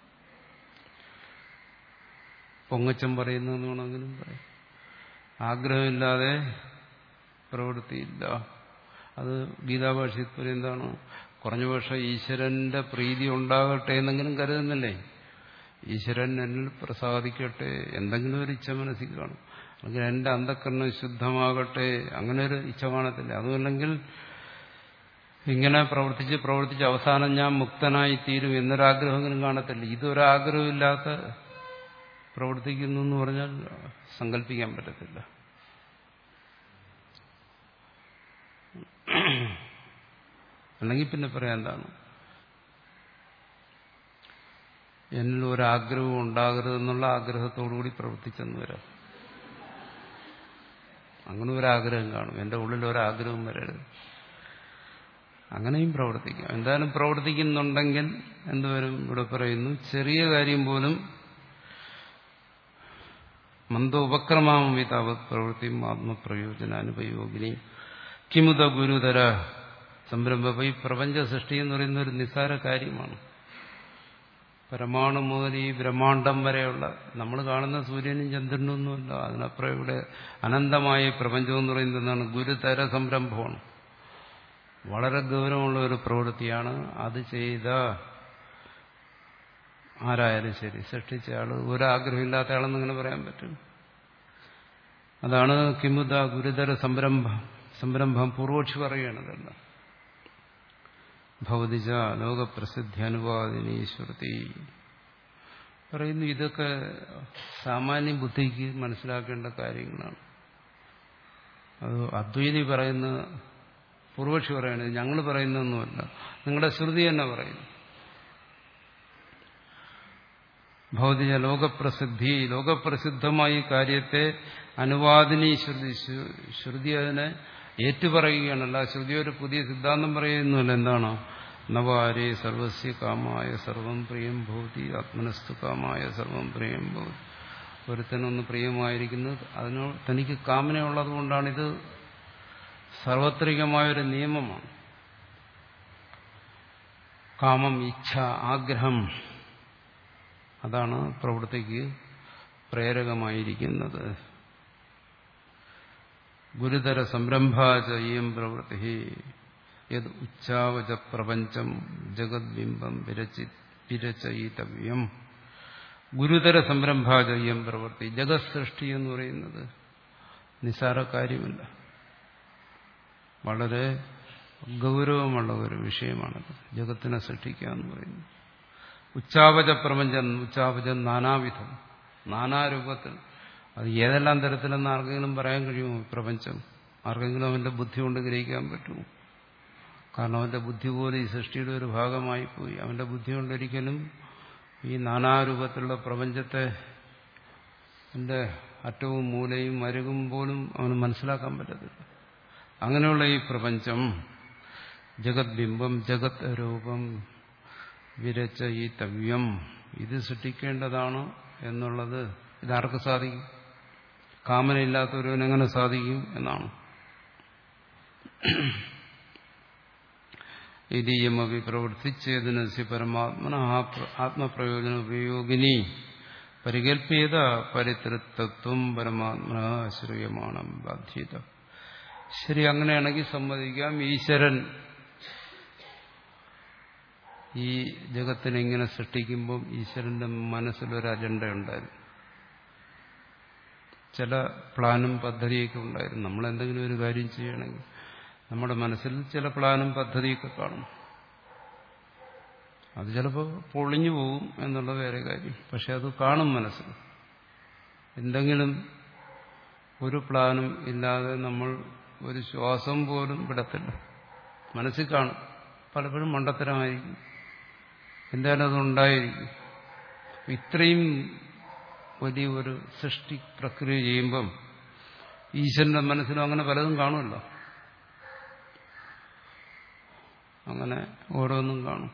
പൊങ്ങച്ചം പറയുന്നു എന്ന് വേണമെങ്കിലും പറയും. ആഗ്രഹമില്ലാതെ പ്രവൃത്തിയില്ല. അത് ഗീതാഭാഷ്യത്തിൽ എന്താണ്, കുറഞ്ഞ പക്ഷം ഈശ്വരന്റെ പ്രീതി ഉണ്ടാകട്ടെ എന്നെങ്കിലും കരുതുന്നില്ലേ? ഈശ്വരൻ എന്നിൽ പ്രസാദിക്കട്ടെ, എന്തെങ്കിലും ഒരു ഇച്ഛ മനസ്സിൽ കാണും. അല്ലെങ്കിൽ എന്റെ അന്ധക്കരണം ശുദ്ധമാകട്ടെ, അങ്ങനെ ഒരു ഇച്ഛ കാണത്തില്ല. അതുമല്ലെങ്കിൽ ഇങ്ങനെ പ്രവർത്തിച്ച് പ്രവർത്തിച്ച് അവസാനം ഞാൻ മുക്തനായി തീരും എന്നൊരാഗ്രഹമെങ്കിലും കാണത്തില്ല. ഇതൊരാഗ്രഹമില്ലാത്ത പ്രവർത്തിക്കുന്നു എന്ന് പറഞ്ഞാൽ സങ്കല്പിക്കാൻ പറ്റത്തില്ല. അല്ലെങ്കിൽ പിന്നെ പറയാൻ എന്താണ്, എന്നിൽ ഒരാഗ്രഹവും ഉണ്ടാകരുതെന്നുള്ള ആഗ്രഹത്തോടുകൂടി പ്രവർത്തിച്ചെന്ന് വരാം. അങ്ങനെ ഒരാഗ്രഹം കാണും, എന്റെ ഉള്ളിൽ ഒരാഗ്രഹം വരരുത്, അങ്ങനെയും പ്രവർത്തിക്കാം. എന്തായാലും പ്രവർത്തിക്കുന്നുണ്ടെങ്കിൽ എന്തുവരും? ഇവിടെ പറയുന്നു ചെറിയ കാര്യം പോലും മന്ദ ഉപക്രമാമി താവത് പ്രവൃത്തിയും ആത്മപ്രയോജനാനുപയോഗിനി കിമുത ഗുരുതര സംരംഭം. ഈ പ്രപഞ്ച സൃഷ്ടി എന്ന് പറയുന്ന ഒരു നിസ്സാര കാര്യമാണ്. പരമാണു മുതൽ ഈ ബ്രഹ്മാണ്ടം വരെയുള്ള നമ്മൾ കാണുന്ന സൂര്യനും ചന്ദ്രനും ഒന്നുമല്ല. അതിനപ്പുറം ഇവിടെ അനന്തമായ പ്രപഞ്ചം എന്ന് പറയുന്നത് എന്താണ്? ഗുരുതര സംരംഭമാണ്. വളരെ ഗൗരവമുള്ള ഒരു പ്രവൃത്തിയാണ്. അത് ചെയ്ത ആരായാലും ശരി, സൃഷ്ടിച്ച ആള് ഒരാഗ്രഹമില്ലാത്ത ആളെന്ന് ഇങ്ങനെ പറയാൻ പറ്റും. അതാണ് കിമുത ഗുരുതര സംരംഭം. സംരംഭം പൂർവക്ഷി പറയുകയാണതല്ല. ഭൗതിക ലോകപ്രസിദ്ധി അനുവാദിനി ശ്രുതി പറയുന്നു. ഇതൊക്കെ സാമാന്യ ബുദ്ധിക്ക് മനസ്സിലാക്കേണ്ട കാര്യങ്ങളാണ്. അത് അദ്വൈതി പറയുന്ന, പൂർവക്ഷി പറയണത് ഞങ്ങൾ പറയുന്നതൊന്നുമല്ല, നിങ്ങളുടെ ശ്രുതി തന്നെ പറയുന്നു. ഭൗതിക ലോകപ്രസിദ്ധി, ലോകപ്രസിദ്ധമായ കാര്യത്തെ അനുവാദിനി ശ്രുതി, ശ്രുതി അതിനെ ഏറ്റുപറയുകയാണല്ല. ശ്രുതി ഒരു പുതിയ സിദ്ധാന്തം പറയുന്നില്ല. എന്താണ്? നവാരേ സർവസ്യ കാമായ സർവം പ്രിയം ഭൂതി ആത്മനസ്തു കാമായ സർവം പ്രിയം ഭൂതി. ഒരുത്തനൊന്ന് പ്രിയമായിരിക്കുന്നത് അതിനോട് തനിക്ക് കാമനയുള്ളത് കൊണ്ടാണിത്. സാർവത്രികമായൊരു നിയമമാണ്. കാമം, ഇച്ഛ, ആഗ്രഹം, അതാണ് പ്രവൃത്തിക്ക് പ്രേരകമായിരിക്കുന്നത്. ഗുരുതര സംരംഭാചയം പ്രവൃത്തി യത് ഉച്ചാവച പ്രപഞ്ചം ജഗദ്ബിംബം വിരചയിതവ്യം. ഗുരുതര സംരംഭാചയം പ്രവൃത്തി, ജഗത് സൃഷ്ടി എന്ന് പറയുന്നത് നിസ്സാര കാര്യമല്ല, വളരെ ഗൗരവമുള്ള ഒരു വിഷയമാണത്. ജഗത്തിനെ സൃഷ്ടിക്കുക എന്ന് പറയുന്നത്. ഉച്ചാവച പ്രപഞ്ചം, ഉച്ചാവചം നാനാവിധം, നാനാരൂപത്തിൽ. അത് ഏതെല്ലാം തരത്തിലെന്ന് ആർക്കെങ്കിലും പറയാൻ കഴിയുമോ? പ്രപഞ്ചം ആർക്കെങ്കിലും അവന്റെ ബുദ്ധി കൊണ്ട് ഗ്രഹിക്കാൻ പറ്റുമോ? കാരണം അവന്റെ ബുദ്ധി പോലും ഈ സൃഷ്ടിയുടെ ഒരു ഭാഗമായി പോയി. അവന്റെ ബുദ്ധി കൊണ്ടൊരിക്കലും ഈ നാനാരൂപത്തിലുള്ള പ്രപഞ്ചത്തെ എന്റെ അറ്റവും മൂലയും മരുകും പോലും അവന് മനസ്സിലാക്കാൻ പറ്റത്തില്ല. അങ്ങനെയുള്ള ഈ പ്രപഞ്ചം ജഗത് ബിംബം, ജഗത് രൂപം വിരചയിതവ്യം, ഇത് സൃഷ്ടിക്കേണ്ടതാണ് എന്നുള്ളത് ഇതാർക്ക് സാധിക്കും? കാമനയില്ലാത്തവരെങ്ങനെ സാധിക്കും എന്നാണ്. ഇതീയമപി പ്രവർത്തിച്ചേതനസ്യ പരമാത്മന ആത്മപ്രയോജന ഉപയോഗിനി പരികൽപ്പിയത പരിതൃത്വം പരമാത്മന ശ്രൂയമാണ് ബാധ്യത. ശരി, അങ്ങനെയാണെങ്കിൽ സമ്മതിക്കാം, ഈശ്വരൻ ഈ ജഗത്തിനെ ഇങ്ങനെ സൃഷ്ടിക്കുമ്പം ഈശ്വരന്റെ മനസ്സിലൊരു അജണ്ട ഉണ്ടായിരുന്നു, ചില പ്ലാനും പദ്ധതിയൊക്കെ ഉണ്ടായിരുന്നു. നമ്മളെന്തെങ്കിലും ഒരു കാര്യം ചെയ്യണമെങ്കിൽ നമ്മുടെ മനസ്സിൽ ചില പ്ലാനും പദ്ധതിയൊക്കെ കാണും. അത് ചിലപ്പോൾ പൊളിഞ്ഞു പോകും എന്നുള്ള വേറെ കാര്യം, പക്ഷെ അത് കാണും മനസ്സിൽ. എന്തെങ്കിലും ഒരു പ്ലാനും ഇല്ലാതെ നമ്മൾ ഒരു ശ്വാസം പോലും വിടത്തില്ല, മനസ്സിൽ കാണും. പലപ്പോഴും മണ്ടത്തരമായിരിക്കും, എന്തായാലും അതുണ്ടായിരിക്കും. ഇത്രയും വലിയ ഒരു സൃഷ്ടി പ്രക്രിയ ചെയ്യുമ്പം ഈശ്വരന്റെ മനസ്സിലും അങ്ങനെ പലതും കാണുമല്ലോ. അങ്ങനെ ഓരോന്നും കാണും.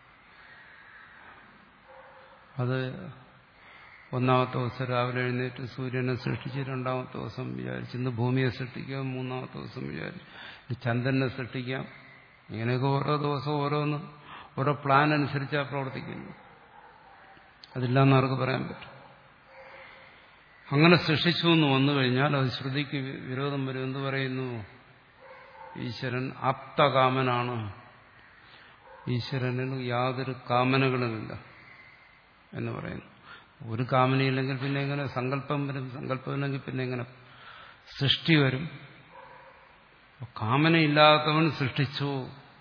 അത് ഒന്നാമത്തെ ദിവസം രാവിലെ എഴുന്നേറ്റ് സൂര്യനെ സൃഷ്ടിച്ച്, രണ്ടാമത്തെ ദിവസം വിചാരിച്ച് ഇന്ന് ഭൂമിയെ സൃഷ്ടിക്കാം, മൂന്നാമത്തെ ദിവസം വിചാരിച്ച് ചന്ദ്രനെ സൃഷ്ടിക്കാം. ഇങ്ങനെയൊക്കെ ഓരോ ദിവസവും ഓരോന്ന് ഓരോ പ്ലാൻ അനുസരിച്ചാണ് പ്രവർത്തിക്കുന്നത്. അതില്ലാന്ന് ആർക്ക് പറയാൻ പറ്റും? അങ്ങനെ സൃഷ്ടിച്ചു എന്ന് വന്നു കഴിഞ്ഞാൽ അത് ശ്രുതിക്ക് വിരോധം വരും. എന്ത് പറയുന്നു? ഈശ്വരൻ ആപ്തകാമനാണ്, ഈശ്വരന് യാതൊരു കാമനകളുമില്ല എന്ന് പറയുന്നു. ഒരു കാമനയില്ലെങ്കിൽ പിന്നെ എങ്ങനെ സങ്കല്പം വരും? സങ്കല്പമില്ലെങ്കിൽ പിന്നെ എങ്ങനെ സൃഷ്ടി വരും? കാമനയില്ലാത്തവൻ സൃഷ്ടിച്ചു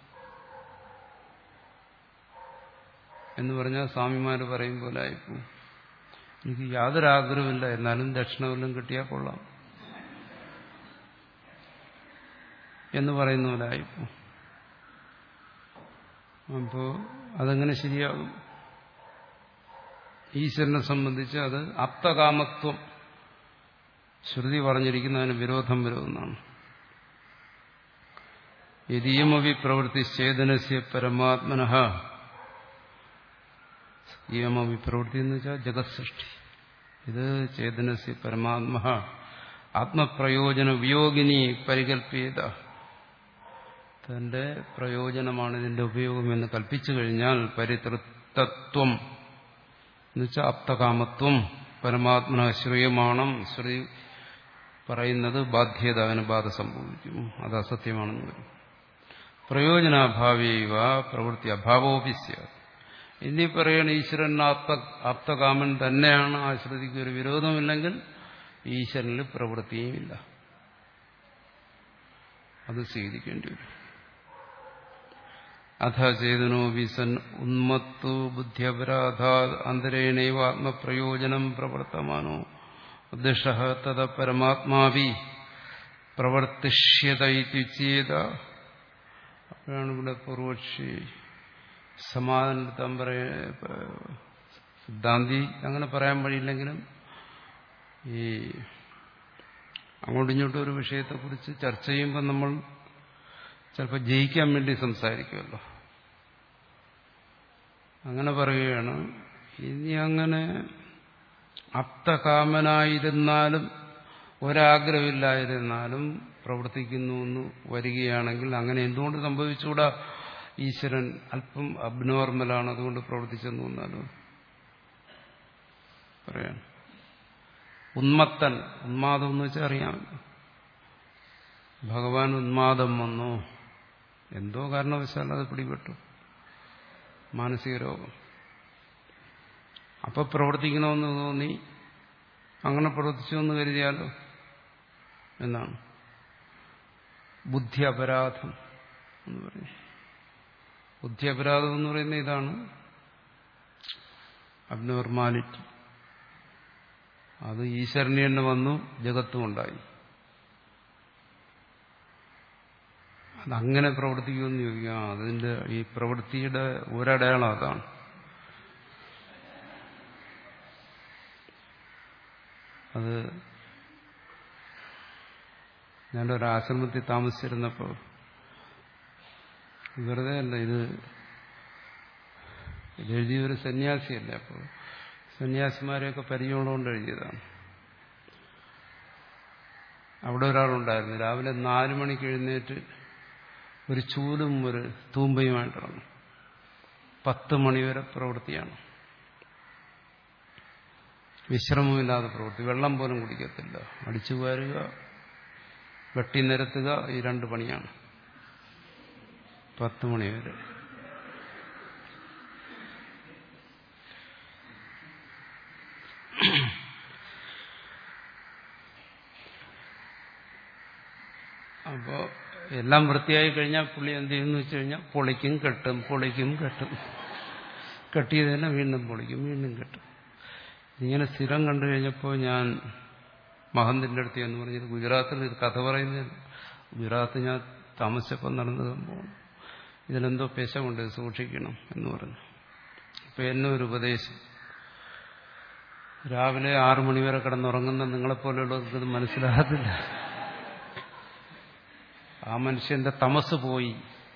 എന്ന് പറഞ്ഞാൽ സ്വാമിമാര് പറയും പോലെ ആയിപ്പോ, എനിക്ക് യാതൊരു ആഗ്രഹമില്ല, എന്നാലും ദക്ഷിണവല്ലം കിട്ടിയാൽ കൊള്ളാം എന്ന് പറയുന്ന പോലെ ആയിപ്പോ. അപ്പോ അതെങ്ങനെ ശരിയാകും? ഈശ്വരനെ സംബന്ധിച്ച് അത് ആപ്തകാമത്വം ശ്രുതി പറഞ്ഞിരിക്കുന്നതിന് വിരോധം വരുമെന്നാണ്. യദീയമവി പ്രവൃത്തി ചേതനസ്യ പരമാത്മനഃ, യമവി പ്രവൃത്തി എന്ന് വെച്ചാൽ ജഗത് സൃഷ്ടി, ഇത് ചേതനസ്യ പരമാത്മഃ ആത്മപ്രയോജന വിയോഗിനി പരികൽപ്പിയത, തന്റെ പ്രയോജനമാണ് ഇതിന്റെ ഉപയോഗം എന്ന് കൽപ്പിച്ചു കഴിഞ്ഞാൽ പരിതൃത്വം എന്നുവെച്ചാൽ ആപ്തകാമത്വം പരമാത്മന ശ്രൂയമാണം, ശ്രുതി പറയുന്നത് ബാധ്യത, അവന് ബാധ സംഭവിക്കും, അത് അസത്യമാണെന്ന് വരും. പ്രയോജനാഭാവ്യവ പ്രവൃത്തി അഭാവോപിസ്യ, ഇനി പറയണ ഈശ്വരൻ ആപ്ത ആപ്തകാമൻ തന്നെയാണ്, ആ ശ്രുതിക്ക് ഒരു വിരോധമില്ലെങ്കിൽ ഈശ്വരനിൽ പ്രവൃത്തിയുമില്ല, അത് സ്വീകരിക്കേണ്ടി വരും. അഥ ചേതനോ വിസൻ ഉന്മത്തോ ബുദ്ധ്യപരാധാ അന്തരേണൈവ ആത്മപ്രയോജനം പ്രവർത്തമാനോ ഉദ്ദിഷ്ടഃ തദ പരമാത്മാവി പ്രവർത്തിഷ്യത ഇത്യുച്യേത. അപ്പോഴാണ് ഇവിടെ പൂർവക്ഷി സമാധാനം പറയ സിദ്ധാന്തി അങ്ങനെ പറയാൻ വഴിയില്ലെങ്കിലും ഈ അങ്ങോട്ടും ഇങ്ങോട്ടും ഒരു വിഷയത്തെക്കുറിച്ച് ചർച്ച ചെയ്യുമ്പോൾ നമ്മൾ ചിലപ്പോൾ ജയിക്കാൻ വേണ്ടി സംസാരിക്കുമല്ലോ. അങ്ങനെ പറയുകയാണ്, ഇനി അങ്ങനെ അപ്തകാമനായിരുന്നാലും ഒരാഗ്രഹമില്ലായിരുന്നാലും പ്രവർത്തിക്കുന്നു എന്ന് വരികയാണെങ്കിൽ അങ്ങനെ എന്തുകൊണ്ട് സംഭവിച്ചുകൂടാ? ഈശ്വരൻ അല്പം അബ്നോർമലാണ്, അതുകൊണ്ട് പ്രവർത്തിച്ചെന്നു വന്നാലും പറയാണ്. ഉന്മത്തൻ, ഉന്മാദം എന്ന് വെച്ചാൽ അറിയാമല്ലോ, ഭഗവാൻ ഉന്മാദം വന്നു, എന്തോ കാരണവശാൽ അത് പിടിപെട്ടു, മാനസിക രോഗം. അപ്പൊ പ്രവർത്തിക്കണമെന്ന് തോന്നി, അങ്ങനെ പ്രവർത്തിച്ചു എന്ന് കരുതിയാലോ എന്നാണ്. ബുദ്ധി അപരാധം എന്ന് പറയും. ബുദ്ധി അപരാധം എന്ന് പറയുന്ന ഇതാണ് അബ്നോർമാലിറ്റി. അത് ഈശ്വരന് തന്നെ വന്നു, ജഗത്തും ഉണ്ടായി. അതങ്ങനെ പ്രവർത്തിക്കുമെന്ന് ചോദിക്കാം. അതിന്റെ ഈ പ്രവൃത്തിയുടെ ഒരടയാളം അതാണ്. അത് ഞാൻ്റെ ഒരു ആശ്രമത്തിൽ താമസിച്ചിരുന്നപ്പോൾ വെറുതെ അല്ല, ഇത് ഇതെഴുതിയ ഒരു സന്യാസിയല്ലേ, അപ്പോൾ സന്യാസിമാരെയൊക്കെ പരിചയമുള്ളതുകൊണ്ട് എഴുതിയതാണ്. അവിടെ ഒരാളുണ്ടായിരുന്നു, രാവിലെ നാലു മണിക്ക് എഴുന്നേറ്റ് ഒരു ചൂലും ഒരു തൂമ്പയുമായിട്ടിറങ്ങും. പത്ത് മണിവരെ പ്രവൃത്തിയാണ്, വിശ്രമമില്ലാതെ പ്രവൃത്തി. വെള്ളം പോലും കുടിക്കത്തില്ല, അടിച്ചു വാരുക, വെട്ടി നിരത്തുക, ഈ രണ്ട് പണിയാണ് പത്ത് മണിവരെ. അപ്പോ എല്ലാം വൃത്തിയായി കഴിഞ്ഞാൽ പുള്ളി എന്ത് ചെയ്യുന്നു വെച്ച് കഴിഞ്ഞാൽ പൊളിക്കും കെട്ടും, പൊളിക്കും കെട്ടും, കെട്ടിയത് തന്നെ വീണ്ടും പൊളിക്കും, വീണ്ടും കെട്ടും. ഇങ്ങനെ സ്ഥിരം കണ്ടു കഴിഞ്ഞപ്പോൾ ഞാൻ മഹന്തിന്റെ അടുത്ത് എന്ന് പറഞ്ഞത് ഗുജറാത്തിൽ ഇത് കഥ പറയുന്നത്, ഗുജറാത്ത് ഞാൻ താമസിച്ചപ്പോൾ നടന്ന സംഭവം, ഇതിലെന്തോ പെശമുണ്ട്, സൂക്ഷിക്കണം എന്ന് പറഞ്ഞു. അപ്പൊ എന്നെ ഒരു ഉപദേശം, രാവിലെ ആറു മണിവരെ കിടന്നുറങ്ങുന്ന നിങ്ങളെപ്പോലെയുള്ളവർക്ക് ഇത് മനസ്സിലാകത്തില്ല. ആ മനുഷ്യന്റെ തമസ് പോയി,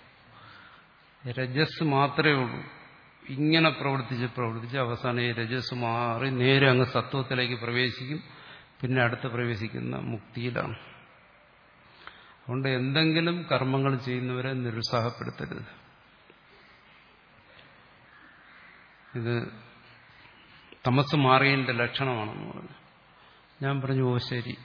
രജസ് മാത്രമേ ഉള്ളൂ. ഇങ്ങനെ പ്രവർത്തിച്ച് പ്രവർത്തിച്ച് അവസാനം ഈ രജസ് മാറി നേരെ അങ്ങ് സത്വത്തിലേക്ക് പ്രവേശിക്കും. പിന്നെ അടുത്ത് പ്രവേശിക്കുന്ന മുക്തിയിലാണ്. അതുകൊണ്ട് എന്തെങ്കിലും കർമ്മങ്ങൾ ചെയ്യുന്നവരെ നിരുത്സാഹപ്പെടുത്തരുത്. ഇത് തമസ് മാറിയതിന്റെ ലക്ഷണമാണെന്ന് പറഞ്ഞു. ഞാൻ പറഞ്ഞു, ഓ ശരി,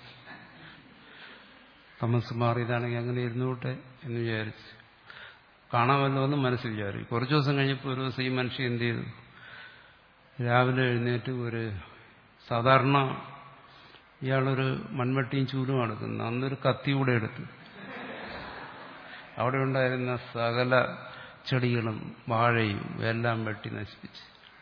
തമസ് മാറിയതാണെങ്കിൽ അങ്ങനെ ഇരുന്നോട്ടെ എന്ന് വിചാരിച്ചു. കാണാമല്ലോ എന്ന് മനസ്സിൽ വിചാരിച്ചു. കുറച്ചു ദിവസം കഴിഞ്ഞപ്പോൾ ഒരു ദിവസം ഈ മനുഷ്യൻ എന്ത് ചെയ്തു, രാവിലെ എഴുന്നേറ്റ് ഒരു സാധാരണ ഇയാളൊരു മൺവെട്ടിയും ചൂലും എടുക്കുന്നു, അന്നൊരു കത്തി കൂടെ എടുത്തു അവിടെ ഉണ്ടായിരുന്ന സകല ചെടികളും വാഴയും എല്ലാം വെട്ടി നശിപ്പിച്ചു.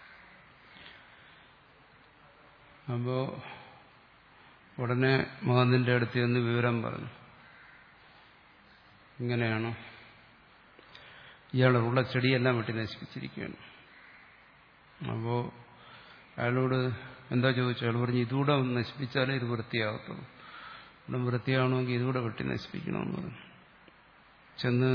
അപ്പോ ഉടനെ മഹന്തിന്റെ അടുത്ത് ചെന്ന് വിവരം പറഞ്ഞു, ഇങ്ങനെയാണ്, ഇയാളുള്ള ചെടിയെല്ലാം വെട്ടി നശിപ്പിച്ചിരിക്കുകയാണ്. അപ്പോൾ അയാളോട് എന്താ ചോദിച്ചു? അയാൾ പറഞ്ഞു, ഇതുകൂടെ നശിപ്പിച്ചാലേ ഇത് വൃത്തിയാകത്തുള്ളൂ, ഇവിടെ വൃത്തിയാകണമെങ്കിൽ ഇതുകൂടെ വെട്ടി നശിപ്പിക്കണമെന്ന് പറഞ്ഞു. ചെന്ന്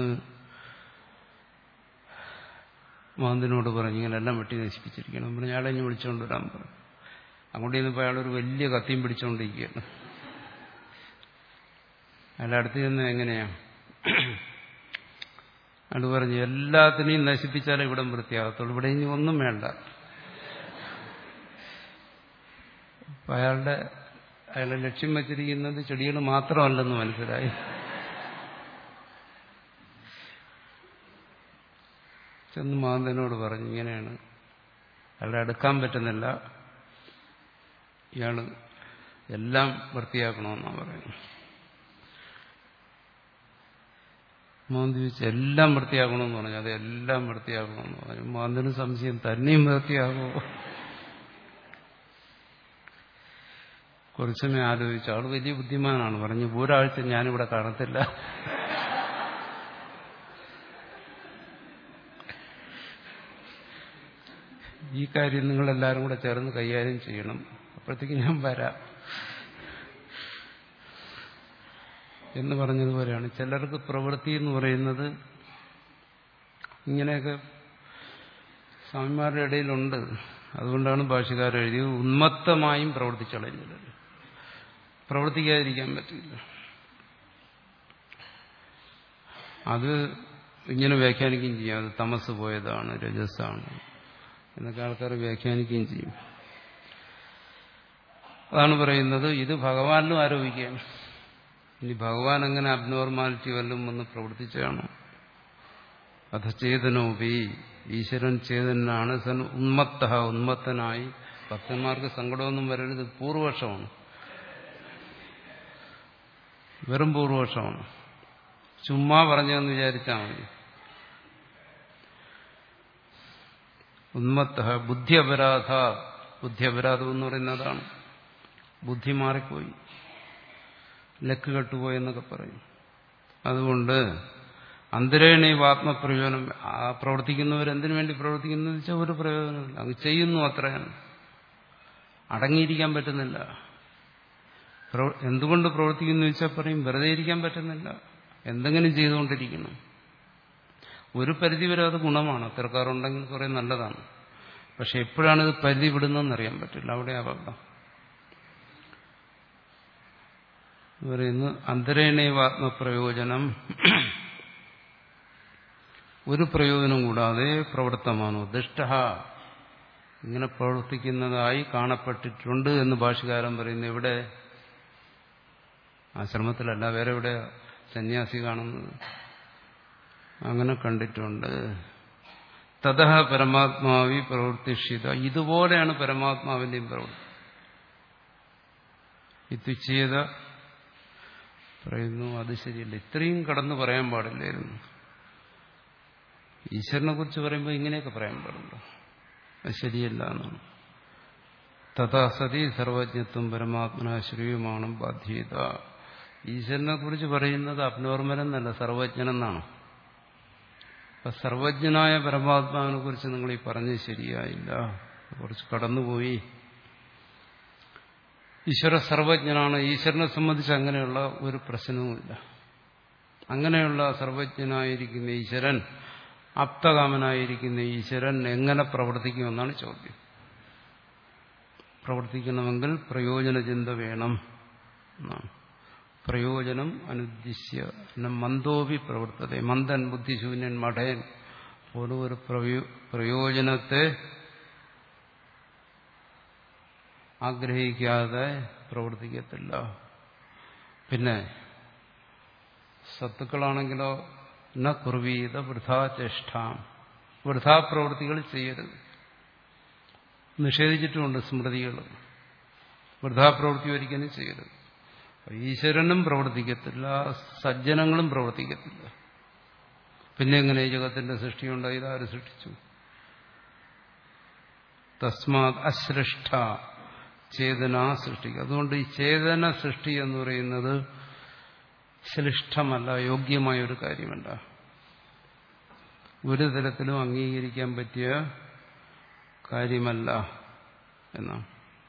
മഹന്തിനോട് പറഞ്ഞു, ഇങ്ങനെല്ലാം വെട്ടി നശിപ്പിച്ചിരിക്കണം പറഞ്ഞു. അയാളെ ഇനി വിളിച്ചുകൊണ്ട് വരാൻ പറഞ്ഞു. അങ്ങോട്ട് ചെന്നപ്പോൾ അയാളൊരു വലിയ കത്തിയും പിടിച്ചുകൊണ്ടിരിക്കുകയാണ്. അയാളുടെ അടുത്ത് ചെന്ന് എങ്ങനെയാ? അയാൾ പറഞ്ഞു, എല്ലാത്തിനെയും നശിപ്പിച്ചാലേ ഇവിടെ വൃത്തിയാകത്തുള്ളൂ, ഇവിടെ ഇനി ഒന്നും വേണ്ട. അപ്പൊ അയാളുടെ അയാളെ ലക്ഷ്യം വെച്ചിരിക്കുന്നത് ചെടികൾ മാത്രമല്ലെന്ന് മനസ്സിലായി. ചെന്ന് മഹന്തനോട് പറഞ്ഞു, ഇങ്ങനെയാണ്, അയാളെ അടുക്കാൻ പറ്റുന്നില്ല, ഇയാള് എല്ലാം വൃത്തിയാക്കണമെന്നാണ് പറയുന്നത്. മഹന്ത് ചോദിച്ചു, എല്ലാം വൃത്തിയാക്കണമെന്ന് പറഞ്ഞു. അത് എല്ലാം വൃത്തിയാക്കണമെന്ന് പറഞ്ഞു. മഹന്തിന് സംശയം, തന്നെയും വൃത്തിയാകുമോ? കുറച്ചു സമയം ആലോചിച്ചു. ആള് വലിയ ബുദ്ധിമാനാണ്. പറഞ്ഞു, ഒരാഴ്ച ഞാനിവിടെ കാണത്തില്ല. ഈ കാര്യം നിങ്ങളെല്ലാവരും കൂടെ ചേർന്ന് കൈകാര്യം ചെയ്യണം, അപ്പോഴത്തേക്ക് ഞാൻ വരാം എന്ന് പറഞ്ഞതുപോലെയാണ്. ചിലർക്ക് പ്രവൃത്തി എന്ന് പറയുന്നത് ഇങ്ങനെയൊക്കെ സ്വാമിമാരുടെ ഇടയിലുണ്ട്. അതുകൊണ്ടാണ് ഭാഷ്യക്കാരൻ എഴുതിയത്, ഉന്മത്തമായും പ്രവർത്തിച്ചളഞ്ഞത്. പ്രവർത്തിക്കാതിരിക്കാൻ പറ്റില്ല. അത് ഇങ്ങനെ വ്യാഖ്യാനിക്കുകയും ചെയ്യും, അത് തമസ് പോയതാണ്, രജസ്സാണ് എന്നൊക്കെ ആൾക്കാർ വ്യാഖ്യാനിക്കുകയും ചെയ്യും. അതാണ് പറയുന്നത്, ഇത് ഭഗവാനിലും ആരോപിക്കുകയാണ്. ഇനി ഭഗവാൻ അങ്ങനെ അബ്നോർമാലിറ്റി വല്ലതും വന്ന് പ്രവർത്തിച്ചാണോ? അധചേതനോപി, ഈശ്വരൻ ചേതനാണ്. സൻ ഉന്മത്ത, ഉന്മത്തനായി. ഭക്തന്മാർക്ക് സങ്കടമൊന്നും വരരുത്. പൂർവപക്ഷമാണ്, വെറും പൂർവപക്ഷമാണ്. ചുമ്മാ പറഞ്ഞതെന്ന് വിചാരിച്ചാൽ മതി. ഉന്മത്ത ബുദ്ധി അപരാധ, ബുദ്ധി അപരാധം എന്ന് പറയുന്നതാണ്. ബുദ്ധി മാറിപ്പോയി, ലക്ക് കെട്ടുപോയി എന്നൊക്കെ പറയും. അതുകൊണ്ട് അന്തരേണ ആത്മപ്രയോജനം, ആ പ്രവർത്തിക്കുന്നവരെന്തിനു വേണ്ടി പ്രവർത്തിക്കുന്നത് വെച്ചാൽ ഒരു പ്രയോജനമില്ല, അങ്ങ് ചെയ്യുന്നു, അത്രയാണ്. അടങ്ങിയിരിക്കാൻ പറ്റുന്നില്ല. എന്തുകൊണ്ട് പ്രവർത്തിക്കുന്നു വെച്ചാൽ പറയും, വെറുതെ ഇരിക്കാൻ പറ്റുന്നില്ല, എന്തെങ്കിലും ചെയ്തുകൊണ്ടിരിക്കണം. ഒരു പരിധിവരെ അത് ഗുണമാണ്, അത്തരക്കാരുണ്ടെങ്കിൽ കുറെ നല്ലതാണ്. പക്ഷെ എപ്പോഴാണ് ഇത് പരിധി വിടുന്നതെന്ന് അറിയാൻ പറ്റില്ല. അവിടെ അപകടം പറയുന്നു. അന്തരേണേവാത്മപ്രയോജനം, ഒരു പ്രയോജനം കൂടാതെ പ്രവർത്തമാനോ ദുഷ്ട, ഇങ്ങനെ പ്രവർത്തിക്കുന്നതായി കാണപ്പെട്ടിട്ടുണ്ട് എന്ന് ഭാഷ്യകാരൻ പറയുന്നു. ഇവിടെ ആശ്രമത്തിലല്ല, വേറെ എവിടെ സന്യാസി കാണുന്നത്? അങ്ങനെ കണ്ടിട്ടുണ്ട്. തതഃ പരമാത്മാവി പ്രവർത്തിഷിത, ഇതുപോലെയാണ് പരമാത്മാവിന്റെയും പ്രവൃത്തി. ഇത്യുച്ഛേദ പറയുന്നു, അത് ശരിയല്ല, ഇത്രയും കടന്നു പറയാൻ പാടില്ലായിരുന്നു. ഈശ്വരനെ കുറിച്ച് പറയുമ്പോൾ ഇങ്ങനെയൊക്കെ പറയാൻ പാടുണ്ടോ? അത് ശരിയല്ല എന്നാണ്. തഥാ സതി സർവജ്ഞത്വം പരമാത്മന ശ്രൂയമാണ് ബാധ്യത. ഈശ്വരനെ കുറിച്ച് പറയുന്നത് അബ്നോർമലെന്നല്ല, സർവജ്ഞനെന്നാണ്. അപ്പൊ സർവജ്ഞനായ പരമാത്മാവിനെ കുറിച്ച് നിങ്ങൾ ഈ പറഞ്ഞത് ശരിയായില്ല, കുറച്ച് കടന്നുപോയി. ഈശ്വര സർവജ്ഞനാണ്. ഈശ്വരനെ സംബന്ധിച്ച് അങ്ങനെയുള്ള ഒരു പ്രശ്നവുമില്ല. അങ്ങനെയുള്ള സർവജ്ഞനായിരിക്കുന്ന ഈശ്വരൻ, ആപ്തകാമനായിരിക്കുന്ന ഈശ്വരൻ എങ്ങനെ പ്രവർത്തിക്കുമെന്നാണ് ചോദ്യം. പ്രവർത്തിക്കണമെങ്കിൽ പ്രയോജനചിന്ത വേണം എന്നാണ്. പ്രയോജനം അനുദ്ദിശ്യ മന്ദോപി പ്രവർത്തത, മന്ദൻ ബുദ്ധിശൂന്യൻ മഠയൻ പോലും ഒരു പ്രയോജനത്തെ ആഗ്രഹിക്കാതെ പ്രവർത്തിക്കത്തില്ല. പിന്നെ സത്തുക്കളാണെങ്കിലോ ന കുർവീത വൃഥാചേഷ്ടാം, വൃഥാപ്രവൃത്തികൾ ചെയ്യരുത്. നിഷേധിച്ചിട്ടുമുണ്ട് സ്മൃതികൾ, വൃഥാപ്രവൃത്തി ഒരിക്കലും ചെയ്യരുത്. ഈശ്വരനും പ്രവർത്തിക്കത്തില്ല, സജ്ജനങ്ങളും പ്രവർത്തിക്കത്തില്ല. പിന്നെ എങ്ങനെ ജഗത്തിന്റെ സൃഷ്ടിയുണ്ടായി? ഇതാര് സൃഷ്ടിച്ചു? തസ്മാത് അസൃഷ്ട ചേതന സൃഷ്ടി. അതുകൊണ്ട് ഈ ചേതന സൃഷ്ടി എന്ന് പറയുന്നത് ശ്ലിഷ്ടമല്ല, യോഗ്യമായ ഒരു കാര്യമല്ല, ഒരു തരത്തിലും അംഗീകരിക്കാൻ പറ്റിയ കാര്യമല്ല എന്നാണ്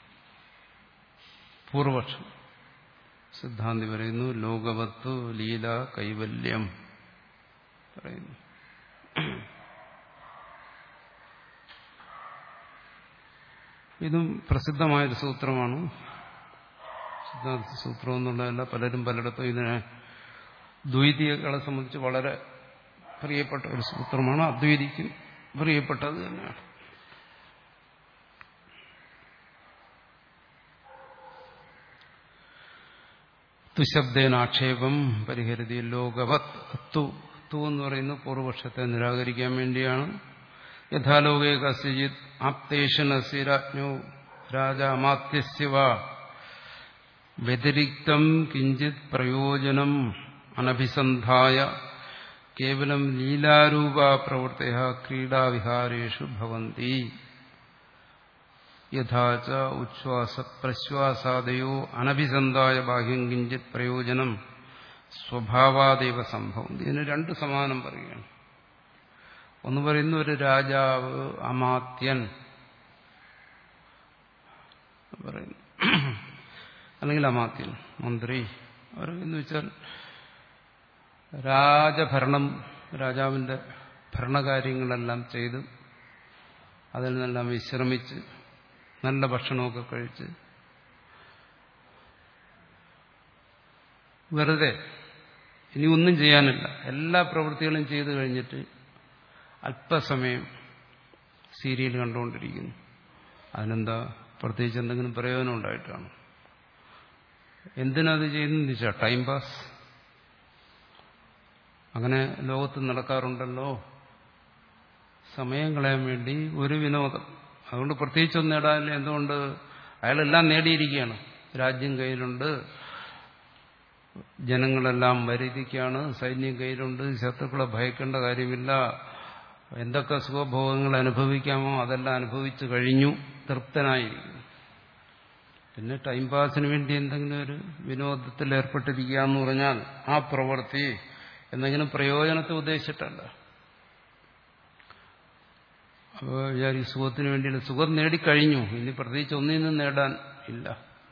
പൂർവപക്ഷം. സിദ്ധാന്തി പറയുന്നു ലോകവത്തു ലീല കൈവല്യം പറയുന്നു. ഇതും പ്രസിദ്ധമായൊരു സൂത്രമാണ്. സിദ്ധാന്ത സൂത്രം എന്നുള്ളതല്ല, പലരും പലയിടത്തും ഇതിനെ ദ്വൈതികളെ സംബന്ധിച്ച് വളരെ പ്രിയപ്പെട്ട ഒരു സൂത്രമാണ്. അദ്വൈതിക്കും പ്രിയപ്പെട്ടത് തന്നെയാണ്. തുശബ്ദേന ആക്ഷേപം പരിഹരിതി ലോകവത്. തു തു എന്ന് പറയുന്നത് പൂർവപക്ഷത്തെ നിരാകരിക്കാൻ വേണ്ടിയാണ്. യഥാലോകേ കസ്യജിത് ആപ്തേഷനസ്യ രാജ്ഞോ രാജാമാത്യസ്യ വാ വ്യതിരിക്തം കിഞ്ചിത് പ്രയോജനം അനഭിസന്ധായ കേവലം ലീലാരൂപ പ്രവൃത്തയ ക്രീഡാവിഹാരേഷു ഭവന്തി. യഥാച ഉച്ഛ്വാസ പ്രശ്വാസാദയോ അനഭിസന്ധായ ബാഹ്യം കിഞ്ചിത് പ്രയോജനം സ്വഭാവാദേവ സംഭവം. ഇതിന് രണ്ട് സമാനം പറയുകയാണ്. ഒന്ന് പറയുന്ന ഒരു രാജാവ്, അമാത്യൻ പറയുന്നു, അല്ലെങ്കിൽ അമാത്യൻ മന്ത്രി, അവർ എന്ന് വെച്ചാൽ രാജഭരണം, രാജാവിന്റെ ഭരണകാര്യങ്ങളെല്ലാം ചെയ്ത് അതിൽ നിന്നെല്ലാം വിശ്രമിച്ച് നല്ല ഭക്ഷണമൊക്കെ കഴിച്ച് വെറുതെ ഇനി ഒന്നും ചെയ്യാനില്ല, എല്ലാ പ്രവൃത്തികളും ചെയ്തു കഴിഞ്ഞിട്ട് അല്പസമയം സീരിയൽ കണ്ടുകൊണ്ടിരിക്കുന്നു. അതിനെന്താ പ്രത്യേകിച്ച് എന്തെങ്കിലും പ്രയോജനം ഉണ്ടായിട്ടാണ്? എന്തിനത് ചെയ്യുന്നതെന്ന് വെച്ചാൽ ടൈം പാസ്. അങ്ങനെ ലോകത്ത് നടക്കാറുണ്ടല്ലോ, സമയം കളയാൻ വേണ്ടി ഒരു വിനോദം. അതുകൊണ്ട് പ്രത്യേകിച്ചൊന്നും നേടാനില്ല. എന്തുകൊണ്ട്? അയാളെല്ലാം നേടിയിരിക്കുകയാണ്. രാജ്യം കയ്യിലുണ്ട്, ജനങ്ങളെല്ലാം വരിതിക്കാണ്, സൈന്യം കയ്യിലുണ്ട്, ശത്രുക്കളെ ഭയക്കേണ്ട കാര്യമില്ല, എന്തൊക്കെ സുഖഭോഗങ്ങൾ അനുഭവിക്കാമോ അതെല്ലാം അനുഭവിച്ചു കഴിഞ്ഞു, തൃപ്തനായിരിക്കുന്നു. പിന്നെ ടൈം പാസിന് വേണ്ടി എന്തെങ്കിലും ഒരു വിനോദത്തിൽ ഏർപ്പെട്ടിരിക്കുക എന്ന് പറഞ്ഞാൽ ആ പ്രവൃത്തി എന്തെങ്കിലും പ്രയോജനത്തെ ഉദ്ദേശിച്ചിട്ടല്ല. അപ്പോൾ വിചാരിക്കും സുഖത്തിന് വേണ്ടിയിട്ട്, സുഖം നേടിക്കഴിഞ്ഞു, ഇനി പ്രത്യേകിച്ച് ഒന്നിൽ നിന്നും നേടാൻ ഇല്ല.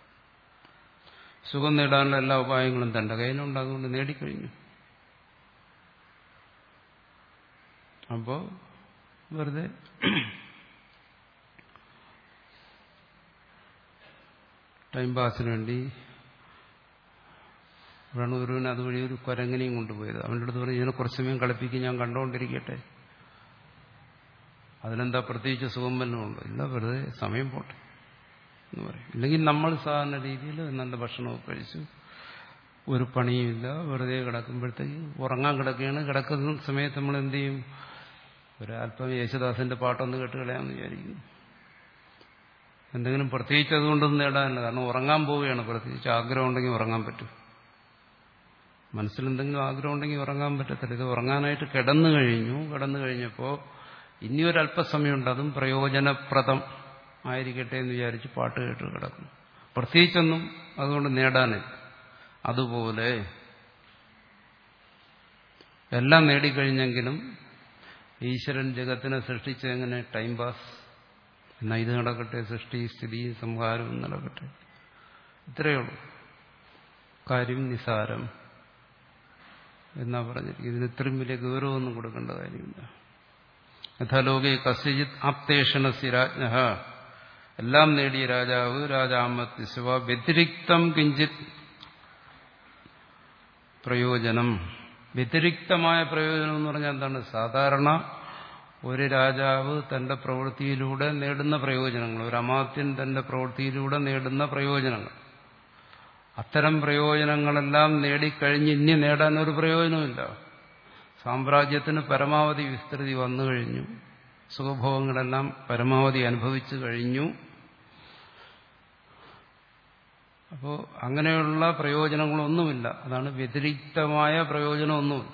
സുഖം നേടാനുള്ള എല്ലാ ഉപായങ്ങളും തന്റെ കയ്യിലുണ്ട്, അതുകൊണ്ട് നേടിക്കഴിഞ്ഞു. അപ്പോൾ വെറുതെ ടൈം പാസിന് വേണ്ടി അവിടെയാണ് ഒരുവൻ അതുവഴി ഒരു കുരങ്ങനെയും കൊണ്ടുപോയത്. അവൻ്റെ അടുത്ത് പറഞ്ഞു, ഇതിനെ കുറച്ച് സമയം കളിപ്പിക്കും, ഞാൻ കണ്ടുകൊണ്ടിരിക്കട്ടെ. അതിലെന്താ പ്രത്യേകിച്ച് സുഖം വല്ലതുമുണ്ടോ? ഇല്ല, വെറുതെ സമയം പോട്ടെ എന്ന് പറയും. ഇല്ലെങ്കിൽ നമ്മൾ സാധാരണ രീതിയിൽ നല്ല ഭക്ഷണമൊക്കെ കഴിച്ചു, ഒരു പണിയുമില്ല, വെറുതെ കിടക്കുമ്പോഴത്തേക്ക് ഉറങ്ങാൻ കിടക്കുകയാണ്. കിടക്കുന്ന സമയത്ത് നമ്മൾ എന്ത് ചെയ്യും? ഒരല്പം യേശുദാസിന്റെ പാട്ടൊന്ന് കേട്ട് കളയാമെന്ന് വിചാരിക്കുന്നു. എന്തെങ്കിലും പ്രത്യേകിച്ച് അതുകൊണ്ടൊന്നും നേടാനില്ല. കാരണം ഉറങ്ങാൻ പോവുകയാണ്. പ്രത്യേകിച്ച് ആഗ്രഹം ഉണ്ടെങ്കിൽ ഉറങ്ങാൻ പറ്റും. മനസ്സിലെന്തെങ്കിലും ആഗ്രഹം ഉണ്ടെങ്കിൽ ഉറങ്ങാൻ പറ്റത്തില്ല. ഇത് ഉറങ്ങാനായിട്ട് കിടന്നു കഴിഞ്ഞു. കിടന്നു കഴിഞ്ഞപ്പോൾ ഇനിയൊരല്പസമയമുണ്ട്, അതും പ്രയോജനപ്രദം ആയിരിക്കട്ടെ എന്ന് വിചാരിച്ച് പാട്ട് കേട്ട് കിടക്കും. പ്രത്യേകിച്ചൊന്നും അതുകൊണ്ട് നേടാനില്ല. അതുപോലെ എല്ലാം നേടിക്കഴിഞ്ഞെങ്കിലും ഈശ്വരൻ ജഗത്തിനെ സൃഷ്ടിച്ചെങ്ങനെ ടൈം പാസ്. എന്നാൽ ഇത് നടക്കട്ടെ, സൃഷ്ടി സ്ഥിതി സംഹാരവും നടക്കട്ടെ. ഇത്രയേ ഉള്ളൂ. കാര്യം നിസാരം എന്നാ പറഞ്ഞിരിക്കും. ഇതിന് ഇത്രയും വലിയ ഗൗരവമൊന്നും കൊടുക്കേണ്ട കാര്യമില്ല. യഥാലോകെ കസ്യജിത് ആപ്തേഷണസ്യ രാജ്ഞ, എല്ലാം നേടിയ രാജാവ് രാജാമത്സ്വ വ്യതിരിക്തം കിഞ്ചിത് പ്രയോജനം. വ്യതിരിക്തമായ പ്രയോജനം എന്ന് പറഞ്ഞാൽ എന്താണ്? സാധാരണ ഒരു രാജാവ് തന്റെ പ്രവൃത്തിയിലൂടെ നേടുന്ന പ്രയോജനങ്ങൾ, ഒരു അമാത്യൻ തന്റെ പ്രവൃത്തിയിലൂടെ നേടുന്ന പ്രയോജനങ്ങൾ, അത്തരം പ്രയോജനങ്ങളെല്ലാം നേടിക്കഴിഞ്ഞ് ഇനി നേടാൻ ഒരു പ്രയോജനമില്ല. സാമ്രാജ്യത്തിന് പരമാവധി വിസ്തൃതി വന്നു കഴിഞ്ഞു, സുഖഭോഗങ്ങളെല്ലാം പരമാവധി അനുഭവിച്ചു കഴിഞ്ഞു. അപ്പോൾ അങ്ങനെയുള്ള പ്രയോജനങ്ങളൊന്നുമില്ല. അതാണ് വ്യതിരിക്തമായ പ്രയോജനമൊന്നുമില്ല.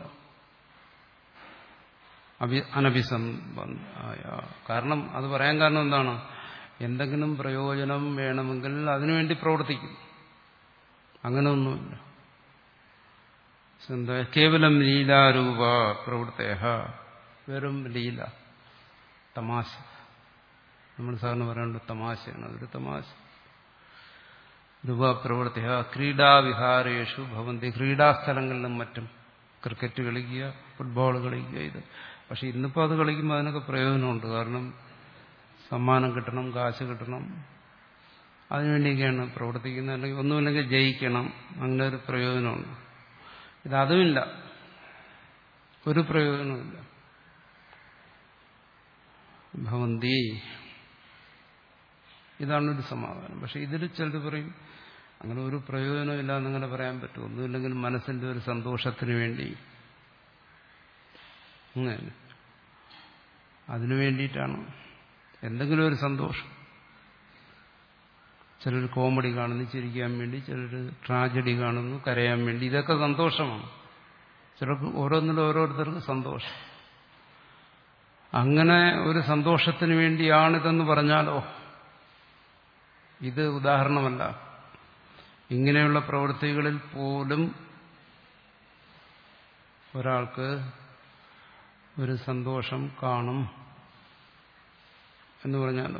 അഭി അനഭിസംബന്ധമായ. കാരണം അത് പറയാൻ കാരണം എന്താണ്? എന്തെങ്കിലും പ്രയോജനം വേണമെങ്കിൽ അതിനുവേണ്ടി പ്രവർത്തിക്കും. അങ്ങനെയൊന്നുമില്ല. കേവലം ലീലാരൂപ പ്രവൃത്തേഹ, വെറും ലീല, തമാശ. നമ്മൾ സാറിന് പറയാനുണ്ട് തമാശയാണ്, അതൊരു തമാശ. രൂപപ്രവൃത്തി ക്രീഡാവിഹാരേഷു ഭവന്തി, ക്രീഡാസ്ഥലങ്ങളിലും മറ്റും ക്രിക്കറ്റ് കളിക്കുക, ഫുട്ബോൾ കളിക്കുക. ഇത് പക്ഷെ ഇന്നിപ്പോൾ അത് കളിക്കുമ്പോൾ അതിനൊക്കെ പ്രയോജനമുണ്ട്. കാരണം സമ്മാനം കിട്ടണം, കാശ് കിട്ടണം, അതിനുവേണ്ടിയൊക്കെയാണ് പ്രവർത്തിക്കുന്നത്. അല്ലെങ്കിൽ ഒന്നുമില്ലെങ്കിൽ ജയിക്കണം, അങ്ങനെ ഒരു പ്രയോജനമുണ്ട്. ഇതതുമില്ല, ഒരു പ്രയോജനമില്ല. ഭവന്തി, ഇതാണൊരു സമാധാനം. പക്ഷെ ഇതിൽ ചിലർ പറയും അങ്ങനെ ഒരു പ്രയോജനമില്ല എന്നങ്ങനെ പറയാൻ പറ്റും. ഒന്നുമില്ലെങ്കിൽ മനസ്സിന്റെ ഒരു സന്തോഷത്തിന് വേണ്ടി, അങ്ങനെ അതിനു വേണ്ടിയിട്ടാണ് എന്തെങ്കിലും ഒരു സന്തോഷം. ചിലർ കോമഡി കാണുന്നു ചിരിക്കാൻ വേണ്ടി, ചിലർ ട്രാജഡി കാണുന്നു കരയാൻ വേണ്ടി. ഇതൊക്കെ സന്തോഷമാണ്. ചിലർക്ക് ഓരോന്നിലും ഓരോരുത്തർക്ക് സന്തോഷം. അങ്ങനെ ഒരു സന്തോഷത്തിന് വേണ്ടിയാണിതെന്ന് പറഞ്ഞാലോ, ഇത് ഉദാഹരണമല്ല. ഇങ്ങനെയുള്ള പ്രവൃത്തികളിൽ പോലും ഒരാൾക്ക് ഒരു സന്തോഷം കാണും എന്ന് പറഞ്ഞാലോ,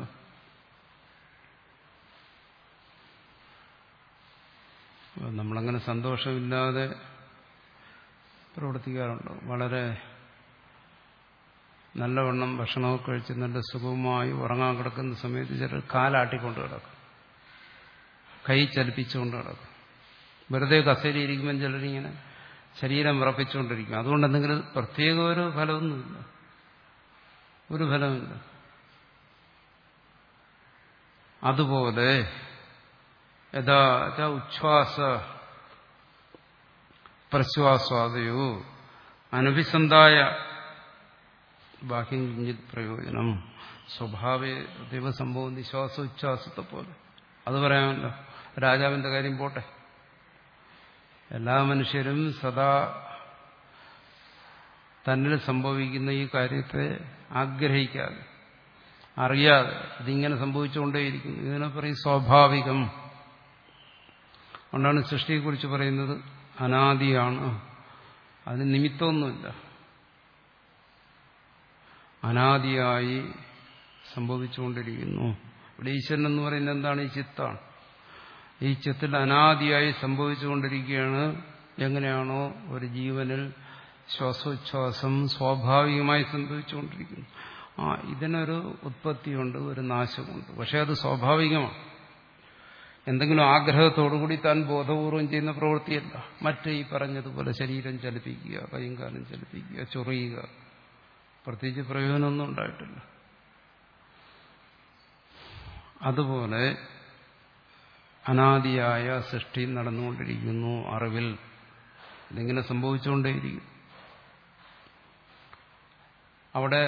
നമ്മളങ്ങനെ സന്തോഷമില്ലാതെ പ്രവർത്തിക്കാറുണ്ടോ? വളരെ നല്ലവണ്ണം ഭക്ഷണമൊക്കെ കഴിച്ച് നല്ല സുഖമായി ഉറങ്ങാൻ കിടക്കുന്ന സമയത്ത് ചിലർ കാലാട്ടിക്കൊണ്ട് കിടക്കും, കൈ ചലിപ്പിച്ചുകൊണ്ട് കിടക്കും. വെറുതെ കസേരയിരിക്കുമ്പോൾ ചിലരിങ്ങനെ ശരീരം വിറപ്പിച്ചുകൊണ്ടിരിക്കും. അതുകൊണ്ട് എന്തെങ്കിലും പ്രത്യേക ഒരു ഫലമൊന്നുമില്ല, ഒരു ഫലമില്ല. അതുപോലെ യഥാ ഉച്ഛ്വാസ പ്രശ്വാസാദയോ അനഭിസന്ധായ ബാഹ്യം കിഞ്ചിത് പ്രയോജനം സ്വഭാവേ ദൈവസംഭവം നിശ്വാസോച്ഛ്വാസത്തെ പോലെ. അത് പറയാമല്ലോ. രാജാവിന്റെ കാര്യം പോട്ടെ, എല്ലാ മനുഷ്യരും സദാ തന്നിൽ സംഭവിക്കുന്ന ഈ കാര്യത്തെ ആഗ്രഹിക്കാതെ, അറിയാതെ ഇതിങ്ങനെ സംഭവിച്ചുകൊണ്ടേയിരിക്കുന്നു. ഇതിനെ പറയും സ്വാഭാവികം. അതുകൊണ്ടാണ് സൃഷ്ടിയെക്കുറിച്ച് പറയുന്നത് അനാദിയാണ്, അതിന് നിമിത്തമൊന്നുമില്ല, അനാദിയായി സംഭവിച്ചുകൊണ്ടിരിക്കുന്നു. ഇവിടെ ഈശ്വരൻ എന്ന് പറയുന്നത് എന്താണ്? ഈ ചിത്താണ്. ഈ ചിത്തിൽ അനാദിയായി സംഭവിച്ചുകൊണ്ടിരിക്കുകയാണ്. എങ്ങനെയാണോ ഒരു ജീവനിൽ ശ്വാസോച്ഛ്വാസം സ്വാഭാവികമായി സംഭവിച്ചുകൊണ്ടിരിക്കുന്നു. ആ ഇതിനൊരു ഉത്പത്തിയുണ്ട്, ഒരു നാശമുണ്ട്, പക്ഷെ അത് സ്വാഭാവികമാണ്. എന്തെങ്കിലും ആഗ്രഹത്തോടുകൂടി താൻ ബോധപൂർവം ചെയ്യുന്ന പ്രവൃത്തിയല്ല. മറ്റ് ഈ പറഞ്ഞതുപോലെ ശരീരം ചലിപ്പിക്കുക, കൈയും കാലും ചലിപ്പിക്കുക, ചൊറിയുക, പ്രത്യേകിച്ച് പ്രയോജനമൊന്നും ഉണ്ടായിട്ടില്ല. അതുപോലെ അനാദിയായ സൃഷ്ടി നടന്നുകൊണ്ടിരിക്കുന്നു അറിവിൽ. ഇതിങ്ങനെ സംഭവിച്ചുകൊണ്ടേയിരിക്കും. അവിടെ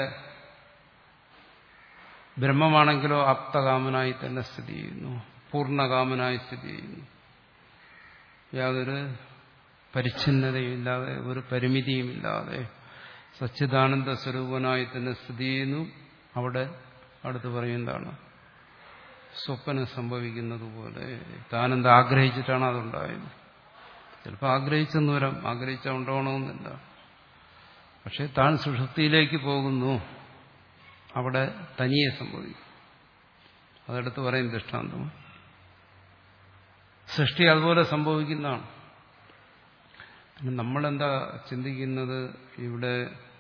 ബ്രഹ്മമാണെങ്കിലോ ആപ്തകാമനായി തന്നെ സ്ഥിതി ചെയ്യുന്നു, പൂർണ്ണകാമനായി സ്ഥിതി ചെയ്യുന്നു. യാതൊരു പരിച്ഛിന്നതയുമില്ലാതെ ഒരു പരിമിതിയുമില്ലാതെ സച്ചിദാനന്ദ സ്വരൂപനായി തന്നെ സ്ഥിതി ചെയ്യുന്നു. അവിടെ അടുത്ത് പറയുന്നതാണ് സ്വപ്നം സംഭവിക്കുന്നത് പോലെ താനെന്ത് ആഗ്രഹിച്ചിട്ടാണ് അതുണ്ടായത്. ചിലപ്പോൾ ആഗ്രഹിച്ചെന്ന് വരാം, ആഗ്രഹിച്ചാൽ ഉണ്ടാവണമെന്നില്ല. പക്ഷെ താൻ സുഷുപ്തിയിലേക്ക് പോകുന്നു, അവിടെ തനിയെ സംഭവിക്കും. അതെടുത്ത് പറയും ദൃഷ്ടാന്തം. സൃഷ്ടി അതുപോലെ സംഭവിക്കുന്നതാണ്. പിന്നെ നമ്മളെന്താ ചിന്തിക്കുന്നത്, ഇവിടെ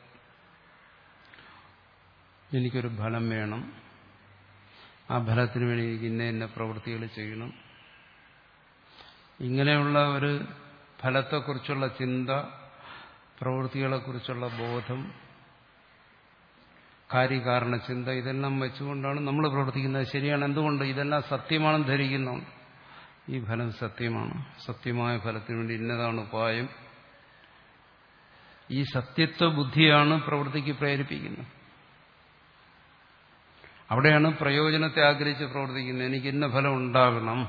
എനിക്കൊരു ഫലം വേണം, ആ ഫലത്തിന് വേണ്ടി എനിക്ക് ഇന്ന ഇന്ന പ്രവൃത്തികൾ ചെയ്യണം. ഇങ്ങനെയുള്ള ഒരു ഫലത്തെക്കുറിച്ചുള്ള ചിന്ത, പ്രവൃത്തികളെക്കുറിച്ചുള്ള ബോധം, കാര്യകാരണ ചിന്ത, ഇതെല്ലാം വെച്ചുകൊണ്ടാണ് നമ്മൾ പ്രവർത്തിക്കുന്നത്. ശരിയാണ്. എന്തുകൊണ്ട്? ഇതെല്ലാം സത്യമാണെന്ന് ധരിക്കുന്നുണ്ട്. ഈ ഫലം സത്യമാണ്, സത്യമായ ഫലത്തിന് വേണ്ടി ഇന്നതാണ് ഉപായം. ഈ സത്യത്വ ബുദ്ധിയാണ് പ്രവൃത്തിക്ക് പ്രേരിപ്പിക്കുന്നത്. അവിടെയാണ് പ്രയോജനത്തെ ആഗ്രഹിച്ച് പ്രവർത്തിക്കുന്നത്. എനിക്ക് ഇന്ന ഫലം ഉണ്ടാകണം.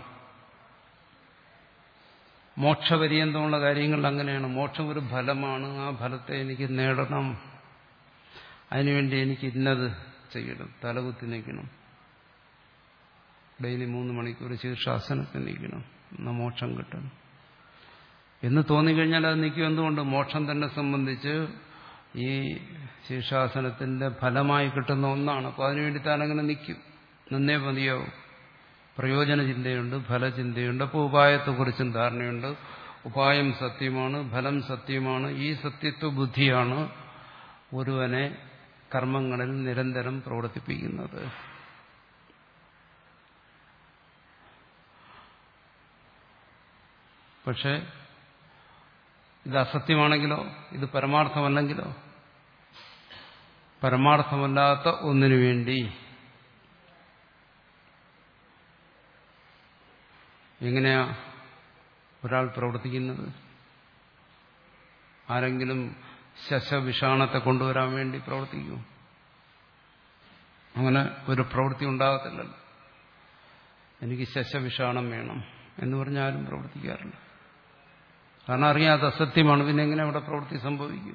മോക്ഷപര്യന്തമുള്ള കാര്യങ്ങൾ അങ്ങനെയാണ്. മോക്ഷം ഒരു ഫലമാണ്. ആ ഫലത്തെ എനിക്ക് നേടണം. അതിനുവേണ്ടി എനിക്ക് ഇന്നത് ചെയ്യണം. തലകുത്തി നിൽക്കണം, ഡെയിലി മൂന്ന് മണിക്കൂർ ശീർഷാസനത്തിൽ നിൽക്കണം, എന്നാൽ മോക്ഷം കിട്ടണം എന്ന് തോന്നിക്കഴിഞ്ഞാൽ അത് നിൽക്കും. എന്തുകൊണ്ട്? മോക്ഷം തന്നെ സംബന്ധിച്ച് ഈ ശീർഷാസനത്തിന്റെ ഫലമായി കിട്ടുന്ന ഒന്നാണ്. അപ്പോൾ അതിനുവേണ്ടി താനങ്ങനെ നിൽക്കും, നിന്നേ മതിയാവും. പ്രയോജന ചിന്തയുണ്ട്, ഫലചിന്തയുണ്ട്. അപ്പോൾ ഉപായത്തെക്കുറിച്ചും ധാരണയുണ്ട്. ഉപായം സത്യമാണ്, ഫലം സത്യമാണ്. ഈ സത്യത്വ ബുദ്ധിയാണ് ഒരുവനെ കർമ്മങ്ങളിൽ നിരന്തരം പ്രവർത്തിപ്പിക്കുന്നത്. പക്ഷെ ഇത് അസത്യമാണെങ്കിലോ, ഇത് പരമാർത്ഥമല്ലെങ്കിലോ, പരമാർത്ഥമല്ലാത്ത ഒന്നിനു വേണ്ടി എങ്ങനെയാ ഒരാൾ പ്രവർത്തിക്കുന്നത്? ആരെങ്കിലും ശശവിഷാണത്തെ കൊണ്ടുവരാൻ വേണ്ടി പ്രവർത്തിക്കൂ? അങ്ങനെ ഒരു പ്രവൃത്തി ഉണ്ടാകത്തില്ലല്ലോ. എനിക്ക് ശശവിഷാണം വേണം എന്ന് പറഞ്ഞാൽ ആരും പ്രവർത്തിക്കാറില്ല. കാരണം അറിയാം അത് അസത്യമാണ്. പിന്നെ എങ്ങനെ അവിടെ പ്രവൃത്തി സംഭവിക്കും?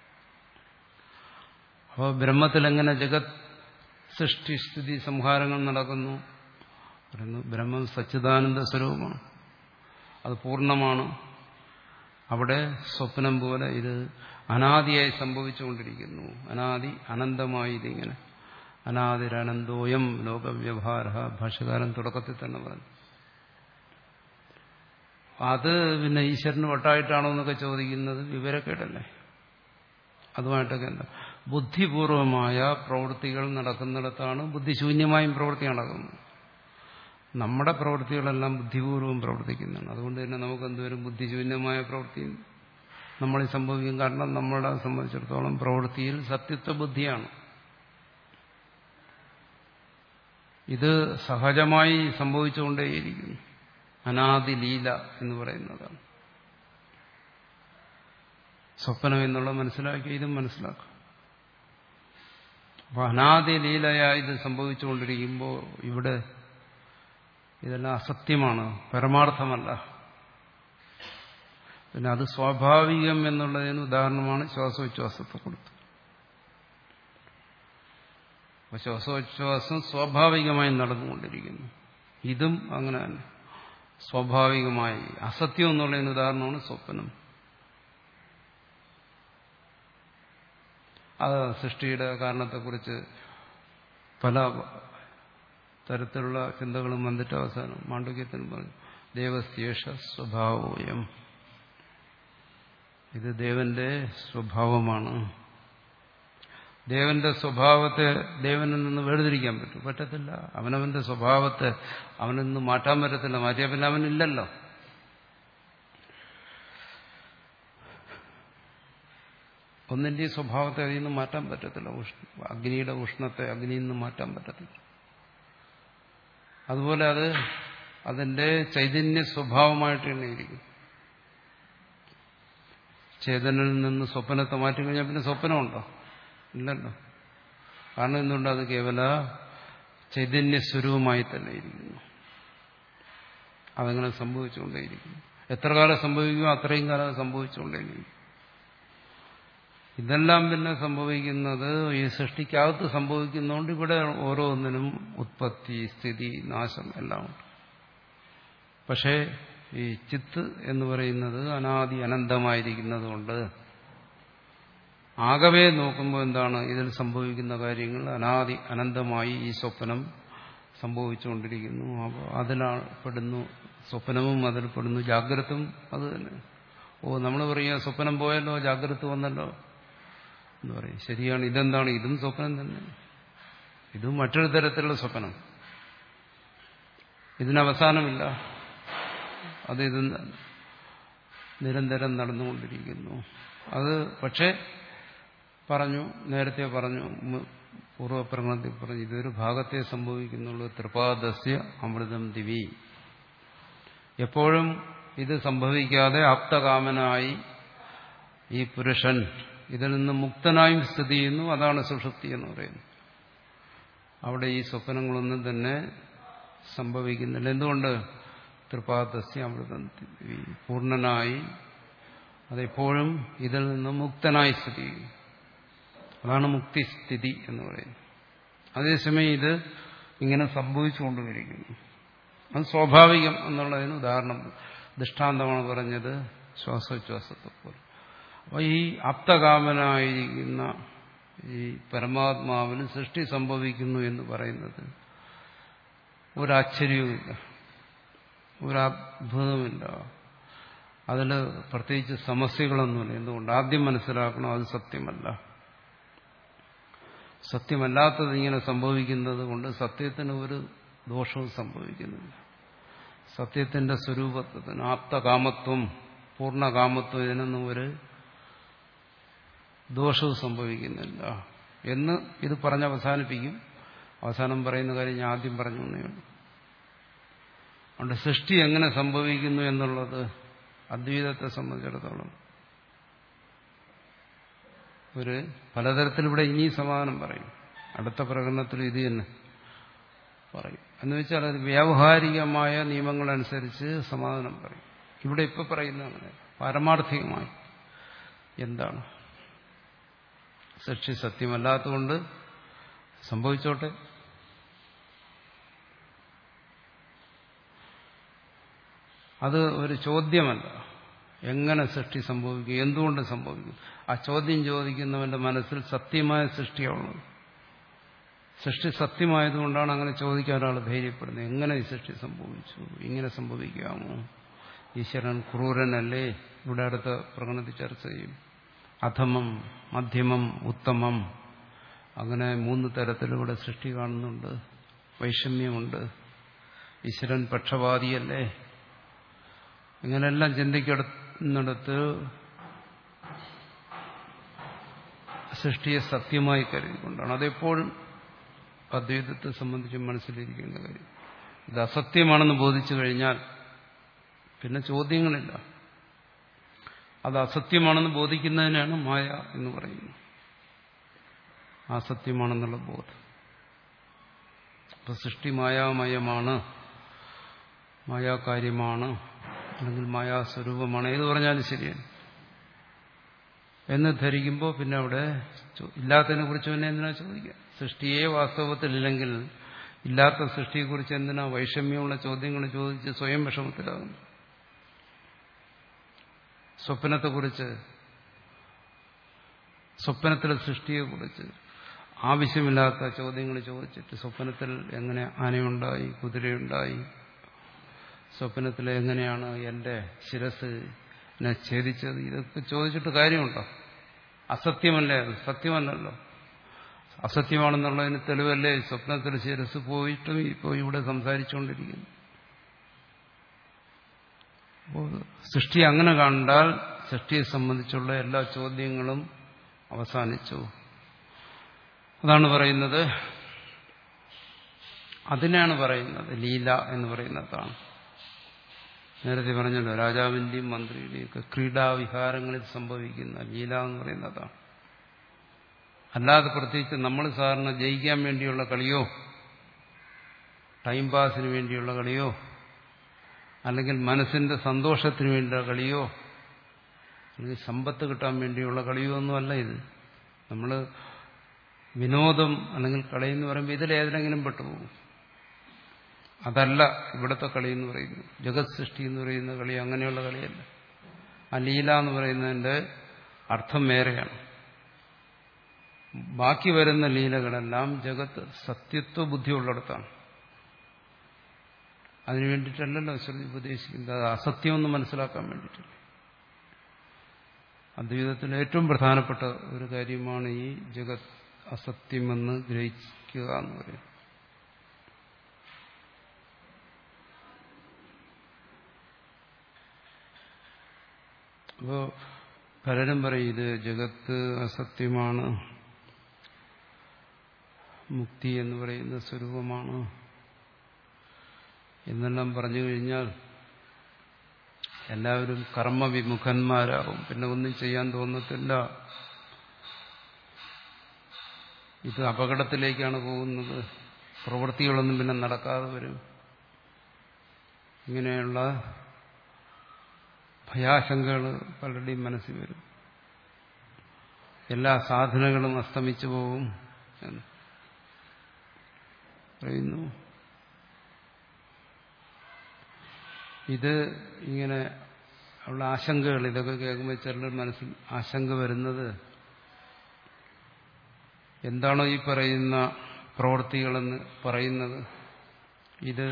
അപ്പോൾ ബ്രഹ്മത്തിൽ എങ്ങനെ ജഗത് സൃഷ്ടി സ്ഥിതി സംഹാരങ്ങൾ നടക്കുന്നു? പറയുന്നു ബ്രഹ്മം സച്ചിദാനന്ദ സ്വരൂപമാണ്, അത് പൂർണ്ണമാണ്. അവിടെ സ്വപ്നം പോലെ ഇത് അനാദിയായി സംഭവിച്ചുകൊണ്ടിരിക്കുന്നു. അനാദി അനന്തമായി ഇതിങ്ങനെ അനാദിരനന്തോയം ലോകവ്യവഹാര. ഭാഷ്യകാരൻ തുടക്കത്തിൽ തന്നെ പറഞ്ഞു. അത് പിന്നെ ഈശ്വരന് വട്ടായിട്ടാണോ എന്നൊക്കെ ചോദിക്കുന്നത് വിവരക്കേടല്ലേ? അതുമായിട്ടൊക്കെ എന്താ? ബുദ്ധിപൂർവമായ പ്രവൃത്തികൾ നടക്കുന്നിടത്താണ് ബുദ്ധിശൂന്യമായും പ്രവൃത്തി നടക്കുന്നത്. നമ്മുടെ പ്രവൃത്തികളെല്ലാം ബുദ്ധിപൂർവം പ്രവർത്തിക്കുന്നതാണ്. അതുകൊണ്ട് തന്നെ നമുക്ക് എന്തുവരും ബുദ്ധിശൂന്യമായ പ്രവൃത്തി നമ്മളിൽ സംഭവിക്കും. കാരണം നമ്മളെ സംബന്ധിച്ചിടത്തോളം പ്രവൃത്തിയിൽ സത്യത്വ ബുദ്ധിയാണ്. ഇത് സഹജമായി സംഭവിച്ചുകൊണ്ടേയിരിക്കുന്നു. അനാദിലീല എന്ന് പറയുന്നതാണ്. സ്വപ്നം എന്നുള്ള മനസ്സിലാക്കി ഇതും മനസ്സിലാക്കും. അപ്പൊ അനാദിലീലയായി ഇത് സംഭവിച്ചുകൊണ്ടിരിക്കുമ്പോൾ ഇവിടെ ഇതെല്ലാം അസത്യമാണ്, പരമാർത്ഥമല്ല. പിന്നെ അത് സ്വാഭാവികം എന്നുള്ളതിന് ഉദാഹരണമാണ് ശ്വാസോച്ഛ്വാസത്തെ കൊടുത്തത്. അപ്പൊ ശ്വാസോച്ഛ്വാസം സ്വാഭാവികമായി നടന്നുകൊണ്ടിരിക്കുന്നു. ഇതും അങ്ങനെ തന്നെ സ്വാഭാവികമായി. അസത്യം എന്നുള്ളതിന് ഉദാഹരണമാണ് സ്വപ്നം. അത് സൃഷ്ടിയുടെ കാരണത്തെക്കുറിച്ച് പല തരത്തിലുള്ള ചിന്തകളും വന്നിട്ട് അവസാനം മാണ്ഡുക്യത്തിന് പറഞ്ഞു ദേവസ്യേഷ സ്വഭാവോയം. ഇത് ദേവന്റെ സ്വഭാവമാണ്. ദേവന്റെ സ്വഭാവത്തെ ദേവനിൽ നിന്ന് വേർതിരിക്കാൻ പറ്റും? പറ്റത്തില്ല. അവനവന്റെ സ്വഭാവത്തെ അവനിൽ നിന്ന് മാറ്റാൻ പറ്റത്തില്ല. മാറ്റിയാൽ പിന്നെ അവനില്ലല്ലോ. ഒന്നിന്റെ സ്വഭാവത്തെ അതിൽ നിന്ന് മാറ്റാൻ പറ്റത്തില്ല. അഗ്നിയുടെ ഉഷ്ണത്തെ അഗ്നിയിൽ നിന്ന് മാറ്റാൻ പറ്റത്തില്ല. അതുപോലെ അത് അതിന്റെ ചൈതന്യ സ്വഭാവമായിട്ട് തന്നെ ഇരിക്കും. ചേതനിൽ നിന്ന് സ്വപ്നത്തെ മാറ്റിക്കഴിഞ്ഞാൽ പിന്നെ സ്വപ്നമുണ്ടോ? ഇല്ലല്ലോ. കാരണം എന്തുകൊണ്ട്? അത് കേവല ചൈതന്യ സ്വരൂപമായി തന്നെ ഇരിക്കുന്നു. അതങ്ങനെ സംഭവിച്ചുകൊണ്ടേയിരിക്കുന്നു. എത്ര കാലം സംഭവിക്കുമോ അത്രയും കാലം അത് സംഭവിച്ചുകൊണ്ടേയിരിക്കും. ഇതെല്ലാം പിന്നെ സംഭവിക്കുന്നത് ഈ സൃഷ്ടിക്കകത്ത് സംഭവിക്കുന്നതുകൊണ്ട് ഇവിടെ ഓരോന്നിനും ഉത്പത്തി, സ്ഥിതി, നാശം എല്ലാം ഉണ്ട്. പക്ഷേ ഈ ചിത്ത് എന്ന് പറയുന്നത് അനാദി അനന്തമായിരിക്കുന്നത് കൊണ്ട് ആകവേ നോക്കുമ്പോൾ എന്താണ് ഇതിൽ സംഭവിക്കുന്ന കാര്യങ്ങൾ? അനാദി അനന്തമായി ഈ സ്വപ്നം സംഭവിച്ചുകൊണ്ടിരിക്കുന്നു. അപ്പോൾ അതിലാണ് പെടുന്നു. സ്വപ്നവും അതിൽ പെടുന്നു, ജാഗ്രതും അത് തന്നെ. ഓ, നമ്മൾ പറയുക സ്വപ്നം പോയല്ലോ, ജാഗ്രത വന്നല്ലോ എന്ന് പറയും. ശരിയാണ്. ഇതെന്താണ്? ഇതും സ്വപ്നം തന്നെ. ഇതും മറ്റൊരു തരത്തിലുള്ള സ്വപ്നം. ഇതിനവസാനമില്ല. അത് ഇത് നിരന്തരം നടന്നുകൊണ്ടിരിക്കുന്നു. അത് പക്ഷേ പറഞ്ഞു, നേരത്തെ പറഞ്ഞു, പൂർവ്വപ്രകടനത്തിൽ പറഞ്ഞു, ഇതൊരു ഭാഗത്തെ സംഭവിക്കുന്നുള്ളൂ. ത്രിപാദസ്യ അമൃതം ദിവി. എപ്പോഴും ഇത് സംഭവിക്കാതെ ആപ്തകാമനായി ഈ പുരുഷൻ ഇതിൽ നിന്ന് മുക്തനായും സ്ഥിതി ചെയ്യുന്നു. അതാണ് സുഷുപ്തി എന്ന് പറയുന്നത്. അവിടെ ഈ സ്വപ്നങ്ങളൊന്നും തന്നെ സംഭവിക്കുന്നില്ല. എന്തുകൊണ്ട്? ത്രിപാദസ്യ അമൃതം ദിവി. പൂർണ്ണനായി അതെപ്പോഴും ഇതിൽ നിന്ന് മുക്തനായി സ്ഥിതി ചെയ്യും. അതാണ് മുക്തിസ്ഥിതി എന്ന് പറയുന്നത്. അതേസമയം ഇത് ഇങ്ങനെ സംഭവിച്ചുകൊണ്ടിരിക്കുന്നു. അത് സ്വാഭാവികം എന്നുള്ളതിന് ഉദാഹരണം ദൃഷ്ടാന്തമാണ് പറഞ്ഞത്, ശ്വാസോച്ഛ്വാസത്തെ പോലെ. അപ്പോൾ ഈ ആപ്തകാമനായിരിക്കുന്ന ഈ പരമാത്മാവിന് സൃഷ്ടി സംഭവിക്കുന്നു എന്ന് പറയുന്നത് ഒരാശ്ചര്യവുമില്ല, ഒരത്ഭുതമില്ല. അതിൽ പ്രത്യേകിച്ച് സമസ്യകളൊന്നുമില്ല. എന്തുകൊണ്ട്? ആദ്യം മനസ്സിലാക്കണം, അത് സത്യമല്ല. സത്യമല്ലാത്തത് ഇങ്ങനെ സംഭവിക്കുന്നത് കൊണ്ട് സത്യത്തിന് ഒരു ദോഷവും സംഭവിക്കുന്നില്ല. സത്യത്തിന്റെ സ്വരൂപത്തിന്, ആപ്തകാമത്വം, പൂർണ്ണകാമത്വം, ഇതിനൊന്നും ഒരു ദോഷവും സംഭവിക്കുന്നില്ല എന്ന് ഇത് പറഞ്ഞ് അവസാനിപ്പിക്കും. അവസാനം പറയുന്ന കാര്യം ഞാൻ ആദ്യം പറഞ്ഞു എന്നേ ഉള്ളൂ. അതുകൊണ്ട് സൃഷ്ടി എങ്ങനെ സംഭവിക്കുന്നു എന്നുള്ളത് അദ്വൈതത്തെ സംബന്ധിച്ചിടത്തോളം ഒരു പലതരത്തിൽ ഇവിടെ ഇനി സമാധാനം പറയും. അടുത്ത പ്രകടനത്തിൽ ഇത് തന്നെ പറയും. എന്ന് വെച്ചാൽ അത് വ്യാവഹാരികമായ നിയമങ്ങളനുസരിച്ച് സമാധാനം പറയും. ഇവിടെ ഇപ്പൊ പറയുന്ന അങ്ങനെ പാരമാർത്ഥികമായി എന്താണ്? സൃഷ്ടി സത്യമല്ലാത്തതുകൊണ്ട് സംഭവിച്ചോട്ടെ. അത് ഒരു ചോദ്യമല്ല. എങ്ങനെ സൃഷ്ടി സംഭവിക്കും, എന്തുകൊണ്ട് സംഭവിക്കും? ആ ചോദ്യം ചോദിക്കുന്നവന്റെ മനസ്സിൽ സത്യമായ സൃഷ്ടിയാണുള്ളത്. സൃഷ്ടി സത്യമായതുകൊണ്ടാണ് അങ്ങനെ ചോദിക്കാൻ ഒരാൾ ധൈര്യപ്പെടുന്നത്. എങ്ങനെ ഈ സൃഷ്ടി സംഭവിച്ചു? ഇങ്ങനെ സംഭവിക്കാമോ? ഈശ്വരൻ ക്രൂരനല്ലേ? ഇവിടെ അടുത്ത പ്രകടനത്തിൽ ചർച്ച ചെയ്യും. അധമം, മധ്യമം, ഉത്തമം, അങ്ങനെ മൂന്ന് തരത്തിലൂടെ സൃഷ്ടി കാണുന്നുണ്ട്. വൈഷമ്യമുണ്ട്. ഈശ്വരൻ പക്ഷപാതിയല്ലേ? ഇങ്ങനെല്ലാം ചിന്തിക്കുന്നിടത്ത് സൃഷ്ടിയെ സത്യമായി കരുതിക്കൊണ്ടാണ്. അതെപ്പോഴും അദ്വൈതത്തെ സംബന്ധിച്ച് മനസ്സിലിരിക്കേണ്ട കാര്യം. ഇത് അസത്യമാണെന്ന് ബോധിച്ചു കഴിഞ്ഞാൽ പിന്നെ ചോദ്യങ്ങളില്ല. അത് അസത്യമാണെന്ന് ബോധിക്കുന്നതിനാണ് മായ എന്ന് പറയുന്നത്. അസത്യമാണെന്നുള്ള ബോധം. അപ്പൊ സൃഷ്ടി മായാമയമാണ്, മായാകാര്യമാണ്, അല്ലെങ്കിൽ മായാസ്വരൂപമാണ്, ഏത് പറഞ്ഞാലും ശരിയാണ് എന്ന് ധരിക്കുമ്പോൾ പിന്നെ അവിടെ ഇല്ലാത്തതിനെ കുറിച്ച് പിന്നെ എന്തിനാ ചോദിക്കുക? സൃഷ്ടിയെ വാസ്തവത്തിലില്ലെങ്കിൽ ഇല്ലാത്ത സൃഷ്ടിയെക്കുറിച്ച് എന്തിനാ വൈഷമ്യമുള്ള ചോദ്യങ്ങൾ ചോദിച്ച് സ്വയം വിഷമത്തിലാകുന്നു? സ്വപ്നത്തെക്കുറിച്ച്, സ്വപ്നത്തിലെ സൃഷ്ടിയെക്കുറിച്ച് ആവശ്യമില്ലാത്ത ചോദ്യങ്ങൾ ചോദിച്ചിട്ട് സ്വപ്നത്തിൽ എങ്ങനെ ആനയുണ്ടായി, കുതിരയുണ്ടായി, സ്വപ്നത്തിൽ എങ്ങനെയാണ് എന്റെ ശിരസിനെ ഛേദിച്ചത്, ഇതൊക്കെ ചോദിച്ചിട്ട് കാര്യമുണ്ടോ? അസത്യമല്ലേ അത്? സത്യമല്ലല്ലോ. അസത്യമാണെന്നുള്ളതിന് തെളിവല്ലേ സ്വപ്നത്തിൽ ശിരസ് പോയിട്ടും ഇപ്പോൾ ഇവിടെ സംസാരിച്ചുകൊണ്ടിരിക്കുന്നു. അപ്പോൾ സൃഷ്ടി അങ്ങനെ കണ്ടാൽ സൃഷ്ടിയെ സംബന്ധിച്ചുള്ള എല്ലാ ചോദ്യങ്ങളും അവസാനിച്ചു. അതാണ് പറയുന്നത്, അതിനാണ് പറയുന്നത് ലീല എന്ന് പറയുന്നതാണ്. നേരത്തെ പറഞ്ഞല്ലോ, രാജാവിന്റെയും മന്ത്രിയുടെയും ഒക്കെ ക്രീഡാവിഹാരങ്ങളിൽ സംഭവിക്കുന്ന ലീല എന്ന് പറയുന്നതാണ്. അല്ലാതെ പ്രത്യേകിച്ച് നമ്മൾ സാറിന് ജയിക്കാൻ വേണ്ടിയുള്ള കളിയോ ടൈം പാസിന് വേണ്ടിയുള്ള കളിയോ അല്ലെങ്കിൽ മനസ്സിന്റെ സന്തോഷത്തിന് വേണ്ടിയുള്ള കളിയോ അല്ലെങ്കിൽ സമ്പത്ത് കിട്ടാൻ വേണ്ടിയുള്ള കളിയോ ഒന്നുമല്ല ഇത്. നമ്മൾ വിനോദം അല്ലെങ്കിൽ കളി എന്ന് പറയുമ്പോൾ ഇതിലേതെങ്കിലും പെട്ടുപോകും. അതല്ല ഇവിടുത്തെ കളി എന്ന് പറയുന്നത്. ജഗത് സൃഷ്ടി എന്ന് പറയുന്ന കളി അങ്ങനെയുള്ള കളിയല്ല. ആ ലീല എന്ന് പറയുന്നതിന്റെ അർത്ഥം വേറെയാണ്. ബാക്കി വരുന്ന ലീലകളെല്ലാം ജഗത്ത് സത്യത്വ ബുദ്ധി ഉള്ളിടത്താണ്. അതിനു വേണ്ടിയിട്ടല്ലല്ലോ ശ്രുതി ഉപദേശിക്കുന്നത്, അത് അസത്യമെന്ന് മനസ്സിലാക്കാൻ വേണ്ടിയിട്ടില്ല. അദ്വൈതത്തിലെ ഏറ്റവും പ്രധാനപ്പെട്ട ഒരു കാര്യമാണ് ഈ ജഗത് അസത്യമെന്ന് ഗ്രഹിക്കുക എന്ന് പറയുന്നത്. അപ്പോ പലരും പറയും ഇത് ജഗത്ത് അസത്യമാണ്, മുക്തി എന്ന് പറയുന്ന സ്വരൂപമാണ് എന്നെല്ലാം പറഞ്ഞു കഴിഞ്ഞാൽ എല്ലാവരും കർമ്മവിമുഖന്മാരാകും. പിന്നെ ഒന്നും ചെയ്യാൻ തോന്നത്തില്ല. ഇത് അപകടത്തിലേക്കാണ് പോകുന്നത്. പ്രവൃത്തികളൊന്നും പിന്നെ നടക്കാതെ വരും. ഇങ്ങനെയുള്ള ഭയാശങ്കകൾ പലരുടെയും മനസ്സിൽ വരും. എല്ലാ സാധനങ്ങളും അസ്തമിച്ചു പോകും എന്ന് പറയുന്നു. ഇത് ഇങ്ങനെ ഉള്ള ആശങ്കകൾ, ഇതൊക്കെ കേൾക്കുമ്പോൾ ചിലരുടെ മനസ്സിൽ ആശങ്ക വരുന്നത് എന്താണോ ഈ പറയുന്ന പ്രവൃത്തികളെന്ന് പറയുന്നത്, ഇത്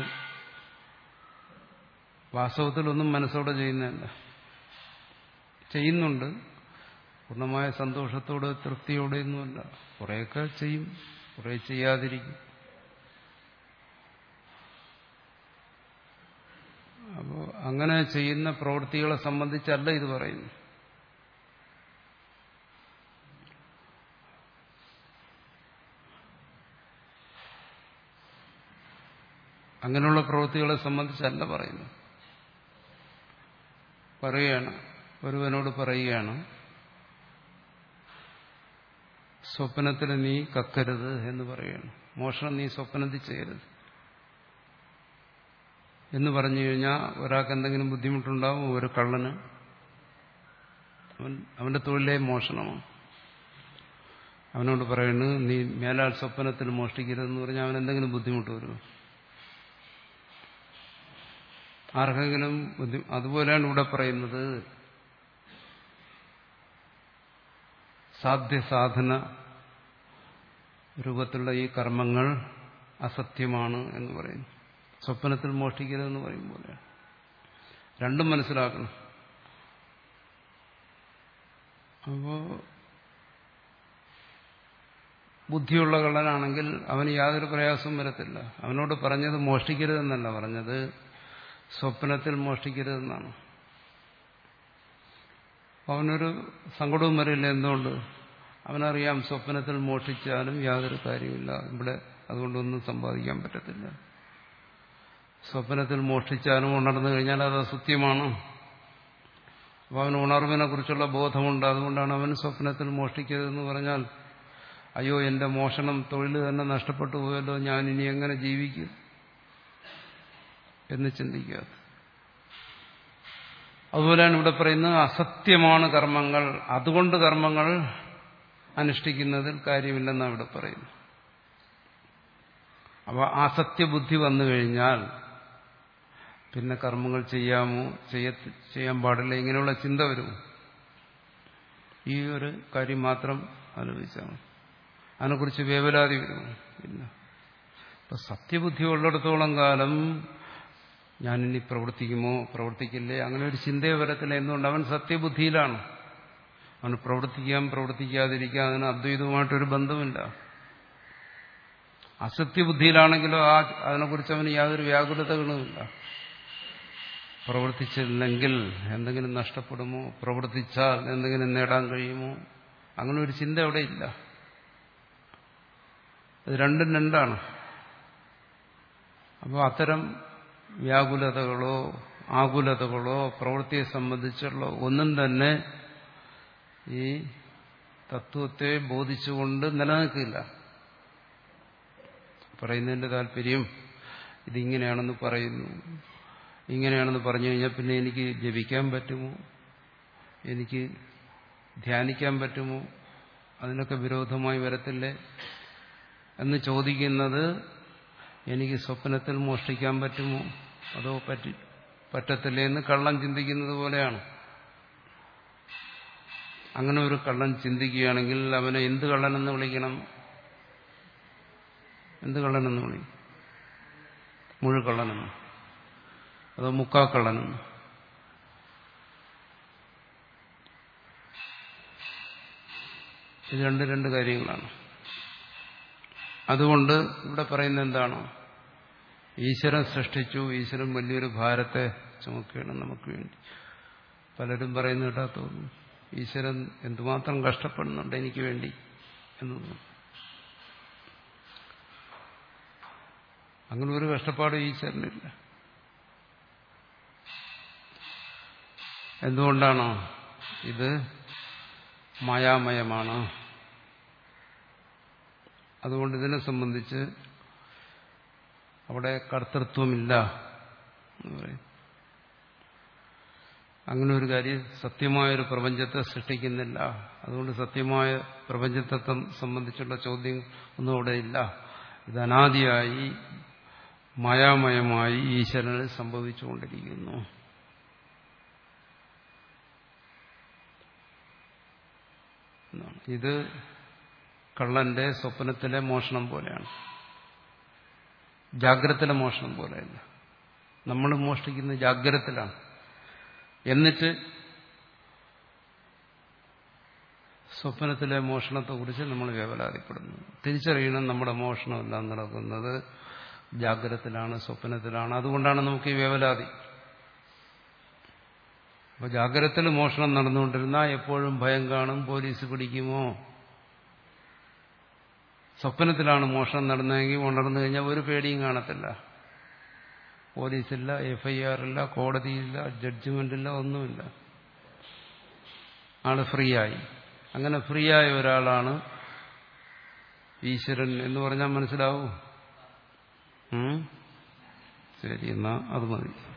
വാസ്തവത്തിലൊന്നും മനസ്സോടെ ചെയ്യുന്നതല്ല. ചെയ്യുന്നുണ്ട്, പൂർണ്ണമായ സന്തോഷത്തോടെ തൃപ്തിയോടെയൊന്നുമല്ല. കുറേയൊക്കെ ചെയ്യും, കുറേ ചെയ്യാതിരിക്കും. അപ്പോൾ അങ്ങനെ ചെയ്യുന്ന പ്രവൃത്തികളെ സംബന്ധിച്ചല്ല ഇത് പറയുന്നു. അങ്ങനെയുള്ള പ്രവൃത്തികളെ സംബന്ധിച്ചല്ല പറയുന്നു. പറയുകയാണ്, ഒരുവനോട് പറയുകയാണ്, സ്വപ്നത്തിൽ നീ കക്കരുത് എന്ന് പറയുകയാണ്. മോഷണം നീ സ്വപ്നത്തിൽ ചെയ്യരുത് എന്ന് പറഞ്ഞു കഴിഞ്ഞാൽ ഒരാൾക്ക് എന്തെങ്കിലും ബുദ്ധിമുട്ടുണ്ടാവും. ഒരു കള്ളന് അവൻ അവന്റെ തൊഴിലേ മോഷണമാണ്. അവനോട് പറയുന്നു നീ മേലാൽ സ്വപ്നത്തിൽ മോഷ്ടിക്കരുതെന്ന് പറഞ്ഞാൽ അവൻ എന്തെങ്കിലും ബുദ്ധിമുട്ട് വരുമോ? ആർക്കെങ്കിലും ബുദ്ധി അതുപോലെയാണ് ഇവിടെ പറയുന്നത്. സാധ്യസാധന രൂപത്തിലുള്ള ഈ കർമ്മങ്ങൾ അസത്യമാണ് എന്ന് പറയുന്നു. സ്വപ്നത്തിൽ മോഷ്ടിക്കരുതെന്ന് പറയും പോലെ രണ്ടും മനസ്സിലാക്കണം. അപ്പോ ബുദ്ധിയുള്ള കള്ളനാണെങ്കിൽ അവന് യാതൊരു പ്രയാസവും വരത്തില്ല. അവനോട് പറഞ്ഞത് മോഷ്ടിക്കരുതെന്നല്ല പറഞ്ഞത്, സ്വപ്നത്തിൽ മോഷ്ടിക്കരുതെന്നാണ്. അവനൊരു സങ്കടവും വരില്ല. എന്തുകൊണ്ട്? അവനറിയാം സ്വപ്നത്തിൽ മോഷ്ടിച്ചാലും യാതൊരു കാര്യമില്ല, ഇവിടെ അതുകൊണ്ടൊന്നും സമ്പാദിക്കാൻ പറ്റത്തില്ല. സ്വപ്നത്തിൽ മോഷ്ടിച്ചാലും ഉണർന്നു കഴിഞ്ഞാൽ അത് അസത്യമാണ്. അപ്പോൾ അവന് ഉണർവിനെ കുറിച്ചുള്ള ബോധമുണ്ട്. അതുകൊണ്ടാണ് അവൻ സ്വപ്നത്തിൽ മോഷ്ടിക്കരുതെന്ന് പറഞ്ഞാൽ അയ്യോ എന്റെ മോഷണം തൊഴിൽ തന്നെ നഷ്ടപ്പെട്ടു പോയല്ലോ, ഞാൻ ഇനി എങ്ങനെ ജീവിക്കും എന്ന് ചിന്തിക്കാതെ. അതുപോലെയാണ് ഇവിടെ പറയുന്നത് അസത്യമാണ് കർമ്മങ്ങൾ, അതുകൊണ്ട് കർമ്മങ്ങൾ അനുഷ്ഠിക്കുന്നതിൽ കാര്യമില്ലെന്നാണ് ഇവിടെ പറയുന്നത്. അപ്പോൾ അസത്യബുദ്ധി വന്നു കഴിഞ്ഞാൽ പിന്നെ കർമ്മങ്ങൾ ചെയ്യാമോ ചെയ്യ ചെയ്യാൻ പാടില്ല ഇങ്ങനെയുള്ള ചിന്ത വരും. ഈ ഒരു കാര്യം മാത്രം ആലോചിച്ചാൽ അതിനെക്കുറിച്ച് വേവലാതി വരും. പിന്നെ ഇപ്പൊ സത്യബുദ്ധി ഉള്ളിടത്തോളം കാലം ഞാനിനി പ്രവർത്തിക്കുമോ പ്രവർത്തിക്കില്ലേ അങ്ങനെ ഒരു ചിന്തയെ വരത്തില്ല. എന്തുകൊണ്ട്? അവൻ സത്യബുദ്ധിയിലാണ്. അവന് പ്രവർത്തിക്കാം പ്രവർത്തിക്കാതിരിക്കാം, അതിന് അദ്വൈതവുമായിട്ടൊരു ബന്ധമില്ല. അസത്യബുദ്ധിയിലാണെങ്കിലോ ആ അതിനെക്കുറിച്ച് അവന് യാതൊരു വ്യാകുലതകളുമില്ല. പ്രവർത്തിച്ചില്ലെങ്കിൽ എന്തെങ്കിലും നഷ്ടപ്പെടുമോ, പ്രവർത്തിച്ചാൽ എന്തെങ്കിലും നേടാൻ കഴിയുമോ, അങ്ങനെ ഒരു ചിന്ത അവിടെ ഇല്ല. ഇത് രണ്ടും രണ്ടാണ്. അപ്പോൾ അത്തരം വ്യാകുലതകളോ ആകുലതകളോ പ്രവൃത്തിയെ സംബന്ധിച്ചുള്ള ഒന്നും തന്നെ ഈ തത്വത്തെ ബോധിച്ചുകൊണ്ട് നിലനിൽക്കില്ല. പറയുന്നതിന്റെ താല്പര്യം ഇതിങ്ങനെയാണെന്ന് പറയുന്നു. ഇങ്ങനെയാണെന്ന് പറഞ്ഞു കഴിഞ്ഞാൽ പിന്നെ എനിക്ക് ജപിക്കാൻ പറ്റുമോ, എനിക്ക് ധ്യാനിക്കാൻ പറ്റുമോ, അതിനൊക്കെ വിരോധമായി വരത്തില്ലേ എന്ന് ചോദിക്കുന്നത് എനിക്ക് സ്വപ്നത്തിൽ മോഷ്ടിക്കാൻ പറ്റുമോ അതോ പറ്റി പറ്റത്തില്ലേ എന്ന് കള്ളൻ ചിന്തിക്കുന്നത് പോലെയാണ്. അങ്ങനെ ഒരു കള്ളൻ ചിന്തിക്കുകയാണെങ്കിൽ അവനെ എന്ത് കള്ളനെന്ന് വിളിക്കണം? എന്ത് കള്ളനെന്ന് വിളിക്കും? മുഴുകള്ളനെന്ന് അതോ മുക്കാക്കള്ളനെന്ന്? ഇത് രണ്ട് രണ്ട് കാര്യങ്ങളാണ്. അതുകൊണ്ട് ഇവിടെ പറയുന്നത് എന്താണ്? ഈശ്വരൻ സൃഷ്ടിച്ചു, ഈശ്വരൻ വലിയൊരു ഭാരത്തെ ചുമക്കുകയാണ് നമുക്ക് വേണ്ടി. പലരും പറയുന്ന കേട്ടാ തോന്നുന്നു ഈശ്വരൻ എന്തുമാത്രം കഷ്ടപ്പെടുന്നുണ്ട് എനിക്ക് വേണ്ടി എന്ന് തോന്നുന്നു. അങ്ങനെ ഒരു കഷ്ടപ്പാട് ഈശ്വരനില്ല. എന്തുകൊണ്ടാണോ? ഇത് മായാമയമാണ്. അതുകൊണ്ട് ഇതിനെ സംബന്ധിച്ച് അവിടെ കർത്തൃത്വമില്ല എന്ന് പറയും. അങ്ങനെ ഒരു കാര്യം സത്യമായൊരു പ്രപഞ്ചത്തെ സൃഷ്ടിക്കുന്നില്ല. അതുകൊണ്ട് സത്യമായ പ്രപഞ്ചത്തെ സംബന്ധിച്ചുള്ള ചോദ്യം ഒന്നും അവിടെ ഇല്ല. ഇത് അനാദിയായി മായാമയമായി ഈശ്വരന് സംഭവിച്ചുകൊണ്ടിരിക്കുന്നു. ഇത് കള്ളന്റെ സ്വപ്നത്തിലെ മോഷണം പോലെയാണ്, ജാഗ്രതയിലെ മോഷണം പോലെയല്ല. നമ്മൾ മോഷ്ടിക്കുന്നത് ജാഗ്രതയിലാണ്. എന്നിട്ട് സ്വപ്നത്തിലെ മോഷണത്തെക്കുറിച്ച് നമ്മൾ വേവലാതിപ്പെടുന്നു. തിരിച്ചറിയണം നമ്മുടെ മോഷണമെല്ലാം നടക്കുന്നത് ജാഗ്രതത്തിലാണ്, സ്വപ്നത്തിലാണ്. അതുകൊണ്ടാണ് നമുക്ക് ഈ വേവലാതി. അപ്പോൾ ജാഗ്രതത്തിൽ മോഷണം നടന്നുകൊണ്ടിരുന്നാൽ എപ്പോഴും ഭയം കാണും, പോലീസ് പിടിക്കുമോ. സ്വപ്നത്തിലാണ് മോഷണം നടന്നതെങ്കിൽ ഉണർന്നു കഴിഞ്ഞാൽ ഒരു പേടിയും കാണത്തില്ല. പോലീസില്ല, എഫ് ഐ ആർ ഇല്ല, കോടതിയില്ല, ജഡ്ജ്മെന്റില്ല, ഒന്നുമില്ല. ആള് ഫ്രീ ആയി. അങ്ങനെ ഫ്രീ ആയ ഒരാളാണ് ഈശ്വരൻ എന്ന് പറഞ്ഞാൽ മനസ്സിലാവൂ. ശരി, എന്നാ അത് മതി.